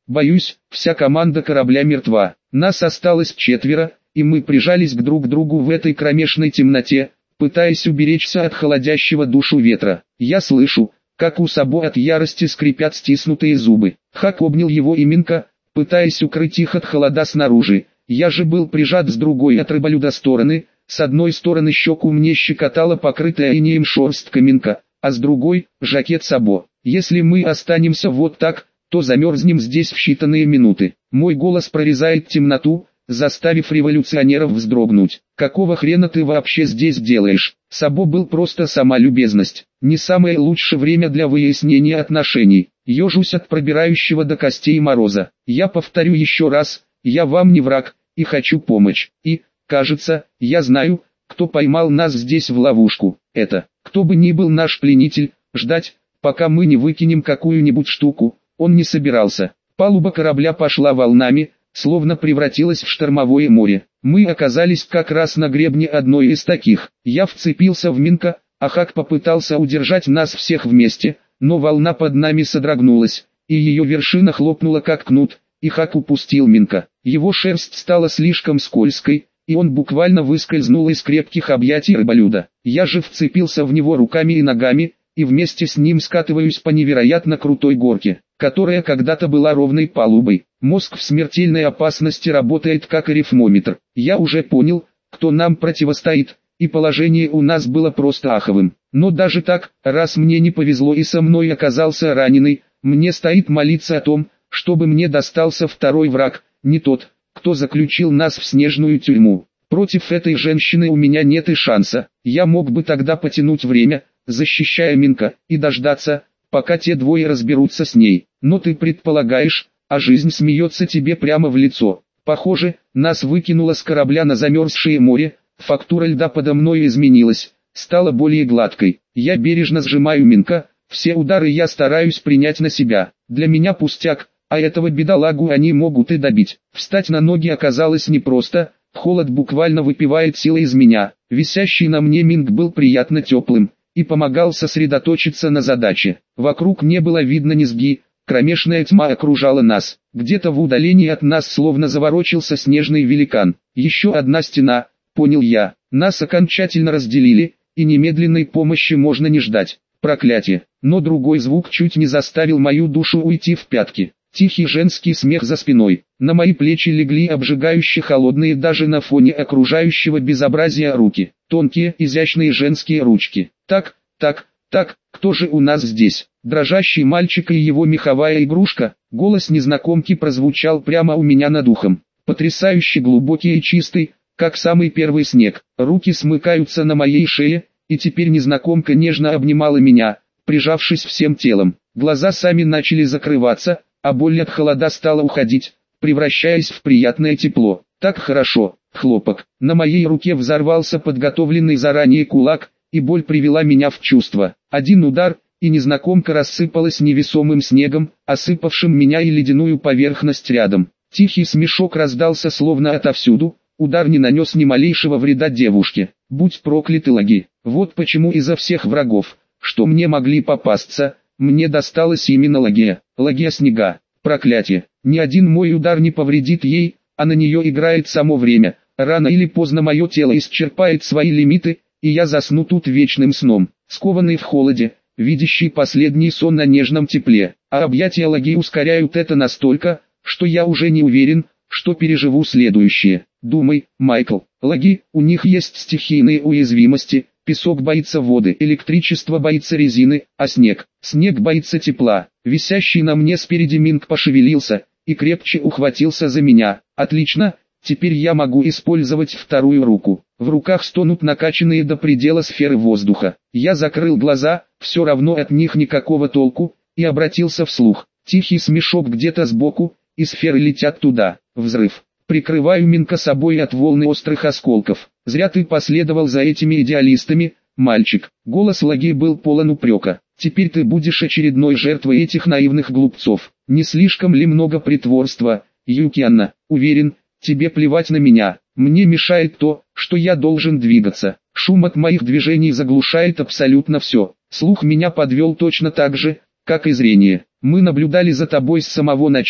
Боюсь, вся команда корабля мертва. Нас осталось четверо, и мы прижались к друг другу в этой кромешной темноте, пытаясь уберечься от холодящего душу ветра. Я слышу, как у Сабо от ярости скрипят стиснутые зубы. Хак обнял его и Минка, пытаясь укрыть их от холода снаружи. Я же был прижат с другой от рыболюда стороны. С одной стороны щеку мне щекотала покрытая инеем шерстка Минка, а с другой – жакет Сабо. Если мы останемся вот так, то замерзнем здесь в считанные минуты. Мой голос прорезает темноту, заставив революционеров вздрогнуть. «Какого хрена ты вообще здесь делаешь?» Сабо был просто сама любезность. Не самое лучшее время для выяснения отношений. Ежусь от пробирающего до костей мороза. Я повторю еще раз, я вам не враг, и хочу помочь. И, кажется, я знаю, кто поймал нас здесь в ловушку. Это, кто бы ни был наш пленитель, ждать, пока мы не выкинем какую-нибудь штуку, он не собирался. Палуба корабля пошла волнами, словно превратилась в штормовое море. Мы оказались как раз на гребне одной из таких. Я вцепился в Минка, а Хак попытался удержать нас всех вместе, но волна под нами содрогнулась, и ее вершина хлопнула как кнут, и Хак упустил Минка. Его шерсть стала слишком скользкой, и он буквально выскользнул из крепких объятий рыболюда. Я же вцепился в него руками и ногами, и вместе с ним скатываюсь по невероятно крутой горке, которая когда-то была ровной палубой. Мозг в смертельной опасности работает как арифмометр. Я уже понял, кто нам противостоит, и положение у нас было просто аховым. Но даже так, раз мне не повезло и со мной оказался раненый, мне стоит молиться о том, чтобы мне достался второй враг, не тот, кто заключил нас в снежную тюрьму. Против этой женщины у меня нет и шанса. Я мог бы тогда потянуть время, защищая Минка, и дождаться, пока те двое разберутся с ней. Но ты предполагаешь, а жизнь смеется тебе прямо в лицо. Похоже, нас выкинуло с корабля на замерзшее море, фактура льда подо мной изменилась, стала более гладкой. Я бережно сжимаю Минка, все удары я стараюсь принять на себя. Для меня пустяк, а этого бедолагу они могут и добить. Встать на ноги оказалось непросто, холод буквально выпивает силы из меня. Висящий на мне Минк был приятно теплым и помогал сосредоточиться на задаче. Вокруг не было видно низги, кромешная тьма окружала нас. Где-то в удалении от нас словно заворочился снежный великан. Еще одна стена, понял я. Нас окончательно разделили, и немедленной помощи можно не ждать. Проклятие. Но другой звук чуть не заставил мою душу уйти в пятки. Тихий женский смех за спиной. На мои плечи легли обжигающе холодные даже на фоне окружающего безобразия руки. Тонкие, изящные женские ручки. Так, так, так, кто же у нас здесь? Дрожащий мальчик и его меховая игрушка. Голос незнакомки прозвучал прямо у меня над ухом. Потрясающе глубокий и чистый, как самый первый снег. Руки смыкаются на моей шее, и теперь незнакомка нежно обнимала меня, прижавшись всем телом. Глаза сами начали закрываться, а боль от холода стала уходить, превращаясь в приятное тепло. Так хорошо. Хлопок. На моей руке взорвался подготовленный заранее кулак, и боль привела меня в чувство. Один удар, и незнакомка рассыпалась невесомым снегом, осыпавшим меня и ледяную поверхность рядом. Тихий смешок раздался словно отовсюду, удар не нанес ни малейшего вреда девушке. Будь прокляты лаги. Вот почему изо всех врагов, что мне могли попасться, мне досталась именно Лагия. Лагия Снега. Проклятие. Ни один мой удар не повредит ей, а на нее играет само время. Рано или поздно мое тело исчерпает свои лимиты, и я засну тут вечным сном, скованный в холоде, видящий последний сон на нежном тепле. А объятия Лагии ускоряют это настолько, что я уже не уверен, что переживу следующее. Думай, Майкл, Лаги, у них есть стихийные уязвимости. Песок боится воды, электричество боится резины, а снег, снег боится тепла. Висящий на мне спереди Минк пошевелился и крепче ухватился за меня. Отлично, теперь я могу использовать вторую руку. В руках стонут накачанные до предела сферы воздуха. Я закрыл глаза, все равно от них никакого толку, и обратился вслух. Тихий смешок где-то сбоку, и сферы летят туда. Взрыв. Прикрываю Минка собой от волны острых осколков. Зря ты последовал за этими идеалистами, мальчик. Голос Лаги был полон упрека. Теперь ты будешь очередной жертвой этих наивных глупцов. Не слишком ли много притворства, Юкианна? Уверен, тебе плевать на меня. Мне мешает то, что я должен двигаться. Шум от моих движений заглушает абсолютно все. Слух меня подвел точно так же, как и зрение. Мы наблюдали за тобой с самого начала,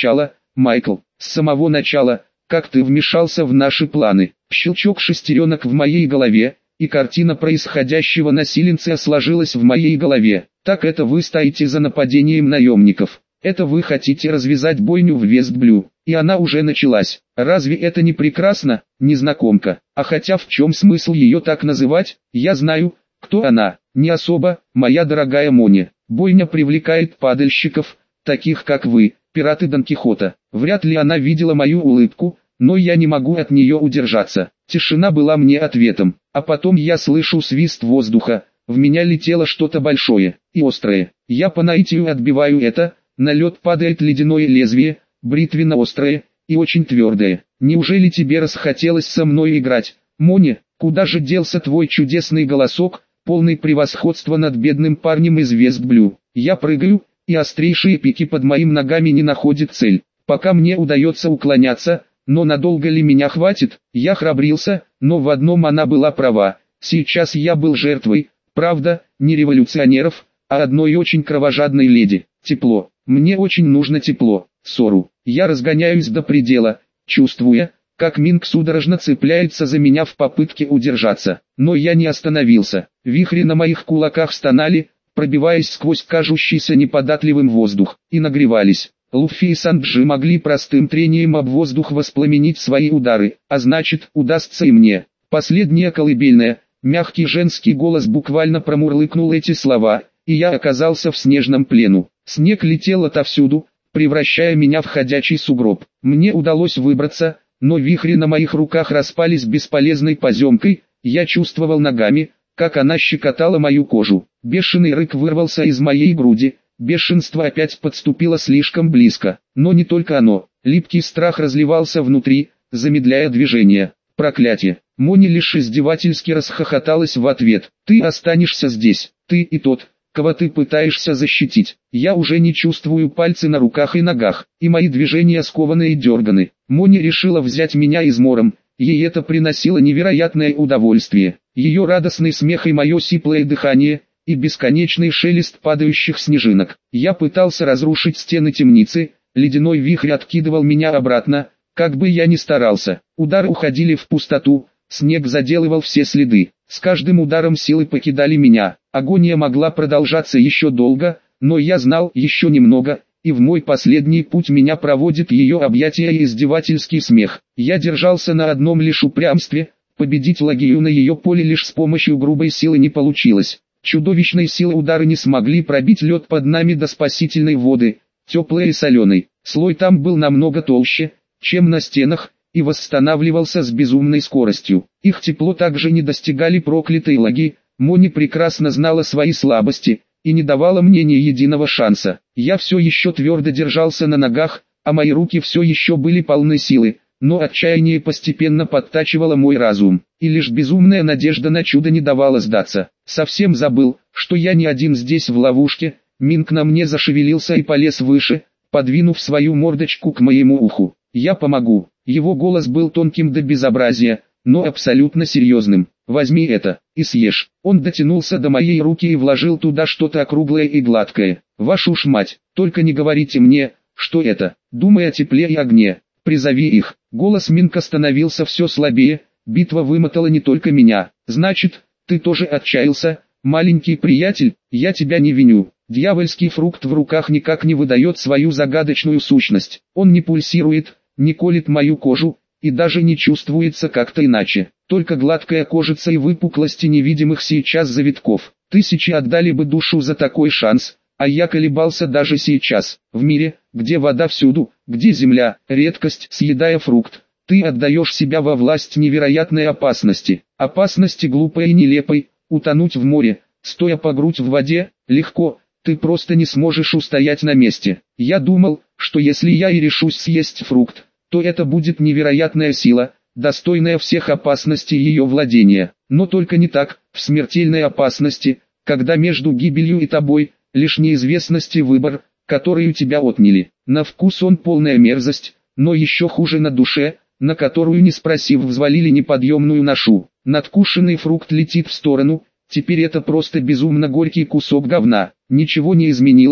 Майкл, с самого начала, как ты вмешался в наши планы. Щелчок шестеренок в моей голове, и картина происходящего на Силенце сложилась в моей голове. Так это вы стоите за нападением наемников. Это вы хотите развязать бойню в Вестблю, и она уже началась. Разве это не прекрасно, незнакомка? А хотя в чем смысл ее так называть? Я знаю, кто она. Не особо, моя дорогая Мони. Бойня привлекает падальщиков, таких как вы, пираты Дон Кихота. Вряд ли она видела мою улыбку, но я не могу от нее удержаться. Тишина была мне ответом, а потом я слышу свист воздуха. В меня летело что-то большое и острое. Я по наитию отбиваю это. На лед падает ледяное лезвие, бритвенно-острое и очень твердое. Неужели тебе расхотелось со мной играть, Мони? Куда же делся твой чудесный голосок, полный превосходства над бедным парнем из Вестблю? Я прыгаю, и острейшие пики под моими ногами не находят цель. Пока мне удается уклоняться, но надолго ли меня хватит? Я храбрился, но в одном она была права. Сейчас я был жертвой, правда, не революционеров, а одной очень кровожадной леди. Тепло. Мне очень нужно тепло, Сору. Я разгоняюсь до предела, чувствуя, как Минг судорожно цепляется за меня в попытке удержаться. Но я не остановился. Вихри на моих кулаках стонали, пробиваясь сквозь кажущийся неподатливым воздух, и нагревались. Луффи и Санджи могли простым трением об воздух воспламенить свои удары, а значит, удастся и мне. Последняя колыбельная, мягкий женский голос буквально промурлыкнул эти слова, и я оказался в снежном плену. Снег летел отовсюду, превращая меня в ходячий сугроб. Мне удалось выбраться, но вихри на моих руках распались бесполезной поземкой. Я чувствовал ногами, как она щекотала мою кожу. Бешеный рык вырвался из моей груди. Бешенство опять подступило слишком близко. Но не только оно. Липкий страх разливался внутри, замедляя движение. Проклятие. Мони лишь издевательски расхохоталась в ответ. Ты останешься здесь, ты и тот, кого ты пытаешься защитить. Я уже не чувствую пальцы на руках и ногах, и мои движения скованы и дерганы. Мони решила взять меня измором, ей это приносило невероятное удовольствие. Ее радостный смех и мое сиплое дыхание, и бесконечный шелест падающих снежинок. Я пытался разрушить стены темницы, ледяной вихрь откидывал меня обратно, как бы я ни старался. Удары уходили в пустоту, снег заделывал все следы. С каждым ударом силы покидали меня. Агония могла продолжаться еще долго, но я знал еще немного, и в мой последний путь меня проводит ее объятия и издевательский смех. Я держался на одном лишь упрямстве, победить Лагию на ее поле лишь с помощью грубой силы не получилось. Чудовищной силы удары не смогли пробить лед под нами до спасительной воды, теплой и соленой. Слой там был намного толще, чем на стенах, и восстанавливался с безумной скоростью. Их тепло также не достигали проклятые лаги. Мони прекрасно знала свои слабости, и не давала мне ни единого шанса. Я все еще твердо держался на ногах, а мои руки все еще были полны силы, но отчаяние постепенно подтачивало мой разум, и лишь безумная надежда на чудо не давала сдаться. Совсем забыл, что я не один здесь в ловушке. Минг на мне зашевелился и полез выше, подвинув свою мордочку к моему уху. «Я помогу». Его голос был тонким до безобразия, но абсолютно серьезным. «Возьми это, и съешь». Он дотянулся до моей руки и вложил туда что-то округлое и гладкое. «Вашу ж мать, только не говорите мне, что это». Думай о тепле и огне. Призови их. Голос Минка становился все слабее. Битва вымотала не только меня. «Значит, ты тоже отчаялся, маленький приятель? Я тебя не виню». Дьявольский фрукт в руках никак не выдает свою загадочную сущность. Он не пульсирует, не колет мою кожу, и даже не чувствуется как-то иначе. Только гладкая кожица и выпуклости невидимых сейчас завитков. Тысячи отдали бы душу за такой шанс, а я колебался даже сейчас. В мире, где вода всюду, где земля, редкость, съедая фрукт, ты отдаешь себя во власть невероятной опасности. Опасности глупой и нелепой, утонуть в море, стоя по грудь в воде, легко. Ты просто не сможешь устоять на месте. Я думал, что если я и решусь съесть фрукт, то это будет невероятная сила, достойная всех опасностей ее владения. Но только не так, в смертельной опасности, когда между гибелью и тобой, лишь неизвестность и выбор, который у тебя отняли. На вкус он полная мерзость, но еще хуже на душе, на которую не спросив взвалили неподъемную ношу. Надкушенный фрукт летит в сторону. Теперь это просто безумно горький кусок говна. Ничего не изменилось,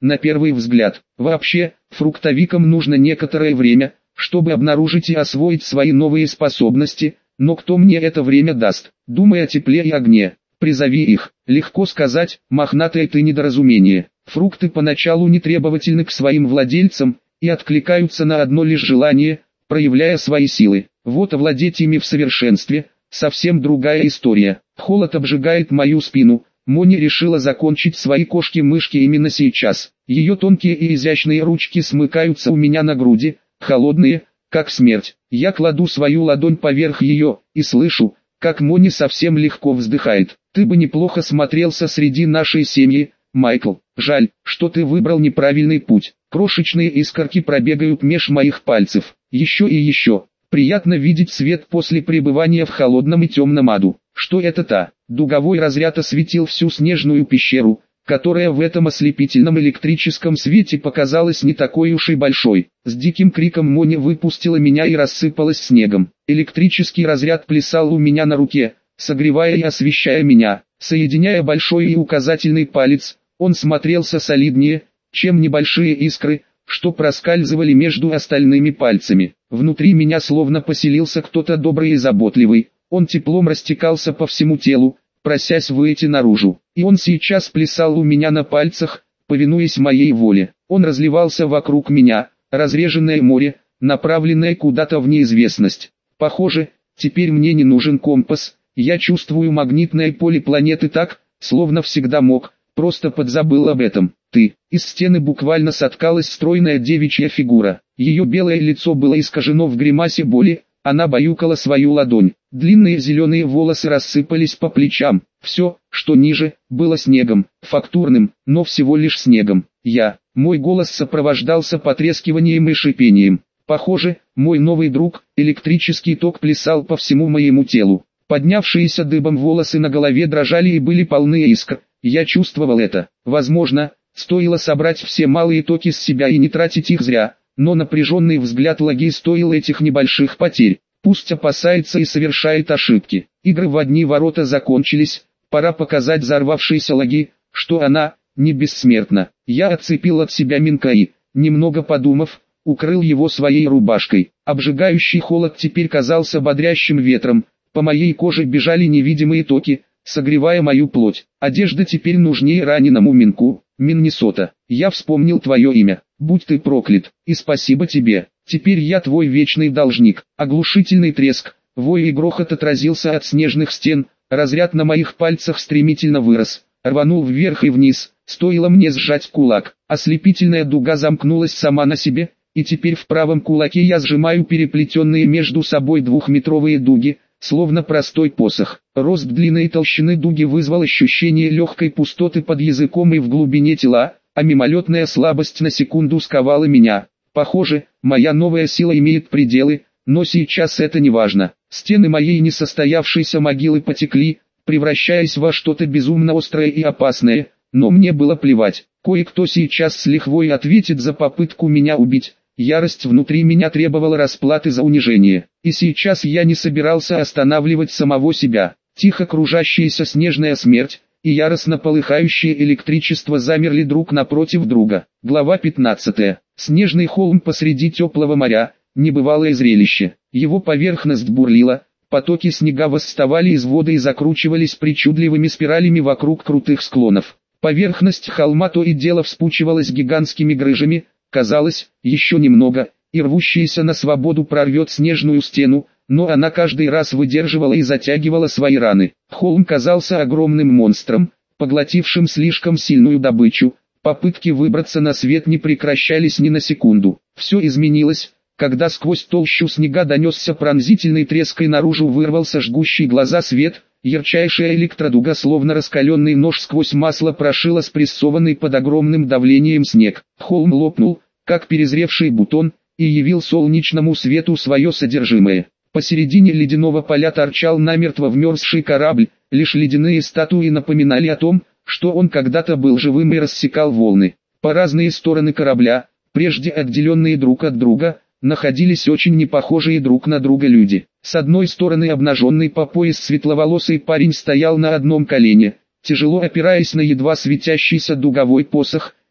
на первый взгляд. Вообще, фруктовикам нужно некоторое время, чтобы обнаружить и освоить свои новые способности, но кто мне это время даст? Думай о тепле и огне, призови их. Легко сказать, мохнатое ты недоразумение. Фрукты поначалу не требовательны к своим владельцам и откликаются на одно лишь желание, проявляя свои силы. Вот овладеть ими в совершенстве – совсем другая история. Холод обжигает мою спину. Мони решила закончить свои кошки-мышки именно сейчас. Ее тонкие и изящные ручки смыкаются у меня на груди, холодные, как смерть. Я кладу свою ладонь поверх ее и слышу, как Мони совсем легко вздыхает. Ты бы неплохо смотрелся среди нашей семьи, Майкл. Жаль, что ты выбрал неправильный путь. Крошечные искорки пробегают меж моих пальцев. Еще и еще. Приятно видеть свет после пребывания в холодном и темном аду. Что это-то? Дуговой разряд осветил всю снежную пещеру, которая в этом ослепительном электрическом свете показалась не такой уж и большой. С диким криком Мони выпустила меня и рассыпалась снегом. Электрический разряд плясал у меня на руке, согревая и освещая меня. Соединяя большой и указательный палец, он смотрелся солиднее, чем небольшие искры, что проскальзывали между остальными пальцами. Внутри меня словно поселился кто-то добрый и заботливый. Он теплом растекался по всему телу, просясь выйти наружу. И он сейчас плясал у меня на пальцах, повинуясь моей воле. Он разливался вокруг меня, разреженное море, направленное куда-то в неизвестность. Похоже, теперь мне не нужен компас. Я чувствую магнитное поле планеты так, словно всегда мог, просто подзабыл об этом. Ты. Из стены буквально соткалась стройная девичья фигура. Ее белое лицо было искажено в гримасе боли, она баюкала свою ладонь. Длинные зеленые волосы рассыпались по плечам. Все, что ниже, было снегом, фактурным, но всего лишь снегом. Я. Мой голос сопровождался потрескиванием и шипением. Похоже, мой новый друг, электрический ток плясал по всему моему телу. Поднявшиеся дыбом волосы на голове дрожали и были полны искр. Я чувствовал это. Возможно, стоило собрать все малые токи с себя и не тратить их зря, но напряженный взгляд Лаги стоил этих небольших потерь. Пусть опасается и совершает ошибки. Игры в одни ворота закончились, пора показать взорвавшейся Лаги, что она не бессмертна. Я отцепил от себя Минкаи, немного подумав, укрыл его своей рубашкой. Обжигающий холод теперь казался бодрящим ветром, по моей коже бежали невидимые токи, согревая мою плоть. Одежда теперь нужнее раненому Минку. Миннесота, я вспомнил твое имя, будь ты проклят, и спасибо тебе, теперь я твой вечный должник. Оглушительный треск, вой и грохот отразился от снежных стен, разряд на моих пальцах стремительно вырос, рванул вверх и вниз, стоило мне сжать кулак, ослепительная дуга замкнулась сама на себе, и теперь в правом кулаке я сжимаю переплетенные между собой двухметровые дуги, словно простой посох. Рост длины и толщины дуги вызвал ощущение легкой пустоты под языком и в глубине тела, а мимолетная слабость на секунду сковала меня. Похоже, моя новая сила имеет пределы, но сейчас это не важно. Стены моей несостоявшейся могилы потекли, превращаясь во что-то безумно острое и опасное, но мне было плевать. Кое-кто сейчас с лихвой ответит за попытку меня убить. Ярость внутри меня требовала расплаты за унижение, и сейчас я не собирался останавливать самого себя. Тихо кружащаяся снежная смерть и яростно полыхающее электричество замерли друг напротив друга. Глава пятнадцатая. Снежный холм посреди теплого моря, небывалое зрелище. Его поверхность бурлила, потоки снега восставали из воды и закручивались причудливыми спиралями вокруг крутых склонов. Поверхность холма то и дело вспучивалась гигантскими грыжами. Казалось, еще немного, и рвущаяся на свободу прорвет снежную стену, но она каждый раз выдерживала и затягивала свои раны. Холм казался огромным монстром, поглотившим слишком сильную добычу. Попытки выбраться на свет не прекращались ни на секунду. Все изменилось, когда сквозь толщу снега донесся пронзительный треск и наружу вырвался жгущий глаза свет. Ярчайшая электродуга, словно раскаленный нож сквозь масло, прошила спрессованный под огромным давлением снег. Холм лопнул, как перезревший бутон, и явил солнечному свету свое содержимое. Посередине ледяного поля торчал намертво вмерзший корабль, лишь ледяные статуи напоминали о том, что он когда-то был живым и рассекал волны. По разные стороны корабля, прежде отделенные друг от друга, находились очень непохожие друг на друга люди. С одной стороны обнаженный по пояс светловолосый парень стоял на одном колене, тяжело опираясь на едва светящийся дуговой посох,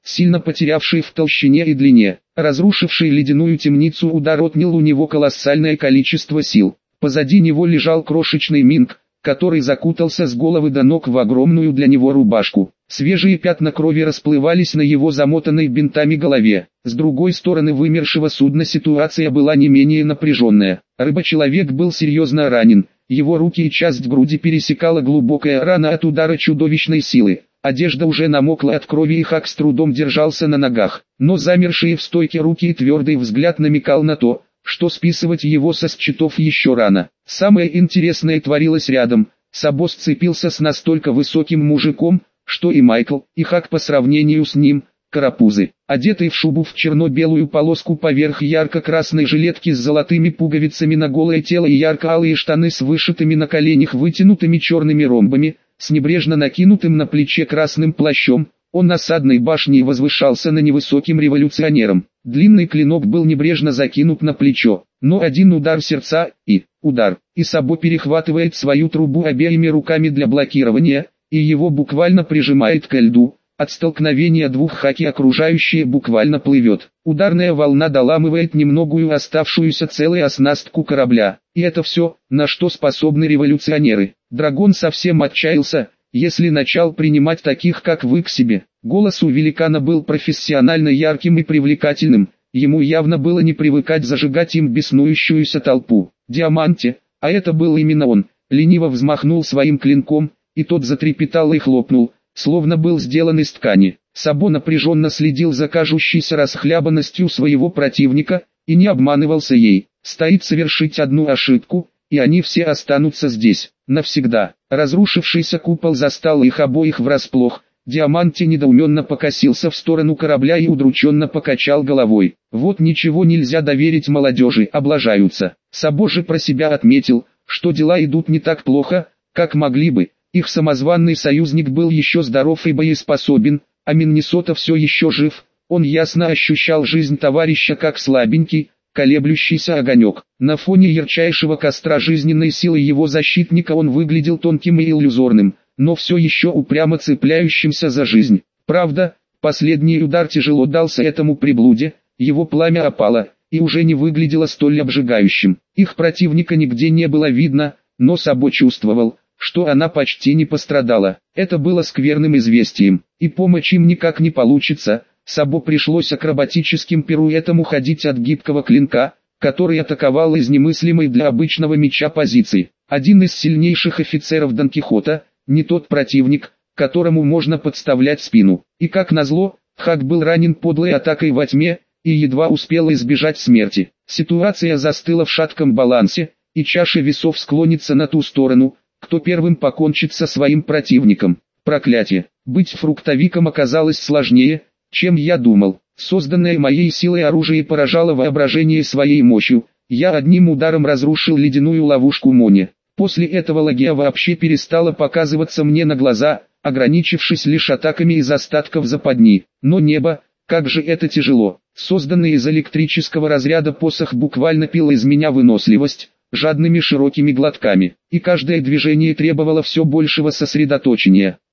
сильно потерявший в толщине и длине. Разрушивший ледяную темницу удар отнял у него колоссальное количество сил. Позади него лежал крошечный Минг, который закутался с головы до ног в огромную для него рубашку. Свежие пятна крови расплывались на его замотанной бинтами голове. С другой стороны вымершего судна ситуация была не менее напряженная. Рыба-человек был серьезно ранен, его руки и часть груди пересекала глубокая рана от удара чудовищной силы. Одежда уже намокла от крови и Хак с трудом держался на ногах, но замершие в стойке руки и твердый взгляд намекал на то, что списывать его со счетов еще рано. Самое интересное творилось рядом. Сабо сцепился с настолько высоким мужиком, что и Майкл, и Хак по сравнению с ним – карапузы. Одетый в шубу в черно-белую полоску поверх ярко-красной жилетки с золотыми пуговицами на голое тело и ярко-алые штаны с вышитыми на коленях вытянутыми черными ромбами, с небрежно накинутым на плече красным плащом, он осадной башней возвышался на невысоким революционером. Длинный клинок был небрежно закинут на плечо, но один удар сердца и удар, и Сабо перехватывает свою трубу обеими руками для блокирования, и его буквально прижимает ко льду. От столкновения двух Хаки окружающее буквально плывет. Ударная волна доламывает немногую оставшуюся целую оснастку корабля. И это все, на что способны революционеры. Драгон совсем отчаялся, если начал принимать таких как вы к себе. Голос у великана был профессионально ярким и привлекательным. Ему явно было не привыкать зажигать им беснующуюся толпу. Диаманте, а это был именно он, лениво взмахнул своим клинком, и тот затрепетал и хлопнул, словно был сделан из ткани. Сабо напряженно следил за кажущейся расхлябанностью своего противника, и не обманывался ей. Стоит совершить одну ошибку, и они все останутся здесь, навсегда. Разрушившийся купол застал их обоих врасплох. Диаманте недоуменно покосился в сторону корабля и удрученно покачал головой. Вот ничего нельзя доверить молодежи, облажаются. Сабо же про себя отметил, что дела идут не так плохо, как могли бы. Их самозванный союзник был еще здоров и боеспособен, а Миннесота все еще жив. Он ясно ощущал жизнь товарища как слабенький, колеблющийся огонек. На фоне ярчайшего костра жизненной силы его защитника он выглядел тонким и иллюзорным, но все еще упрямо цепляющимся за жизнь. Правда, последний удар тяжело дался этому приблуде, его пламя опало, и уже не выглядело столь обжигающим. Их противника нигде не было видно, но Сабо чувствовал, что она почти не пострадала. Это было скверным известием, и помочь им никак не получится. Сабо пришлось акробатическим пируэтом уходить от гибкого клинка, который атаковал из немыслимой для обычного меча позиции. Один из сильнейших офицеров Дон Кихота, не тот противник, которому можно подставлять спину. И как назло, Хак был ранен подлой атакой во тьме, и едва успел избежать смерти. Ситуация застыла в шатком балансе, и чаша весов склонится на ту сторону, кто первым покончит со своим противником. Проклятие! Быть фруктовиком оказалось сложнее, чем я думал. Созданное моей силой оружие поражало воображение своей мощью. Я одним ударом разрушил ледяную ловушку Мони. После этого Лагия вообще перестала показываться мне на глаза, ограничившись лишь атаками из остатков западни. Но небо, как же это тяжело. Созданный из электрического разряда посох буквально пил из меня выносливость жадными широкими глотками, и каждое движение требовало все большего сосредоточения.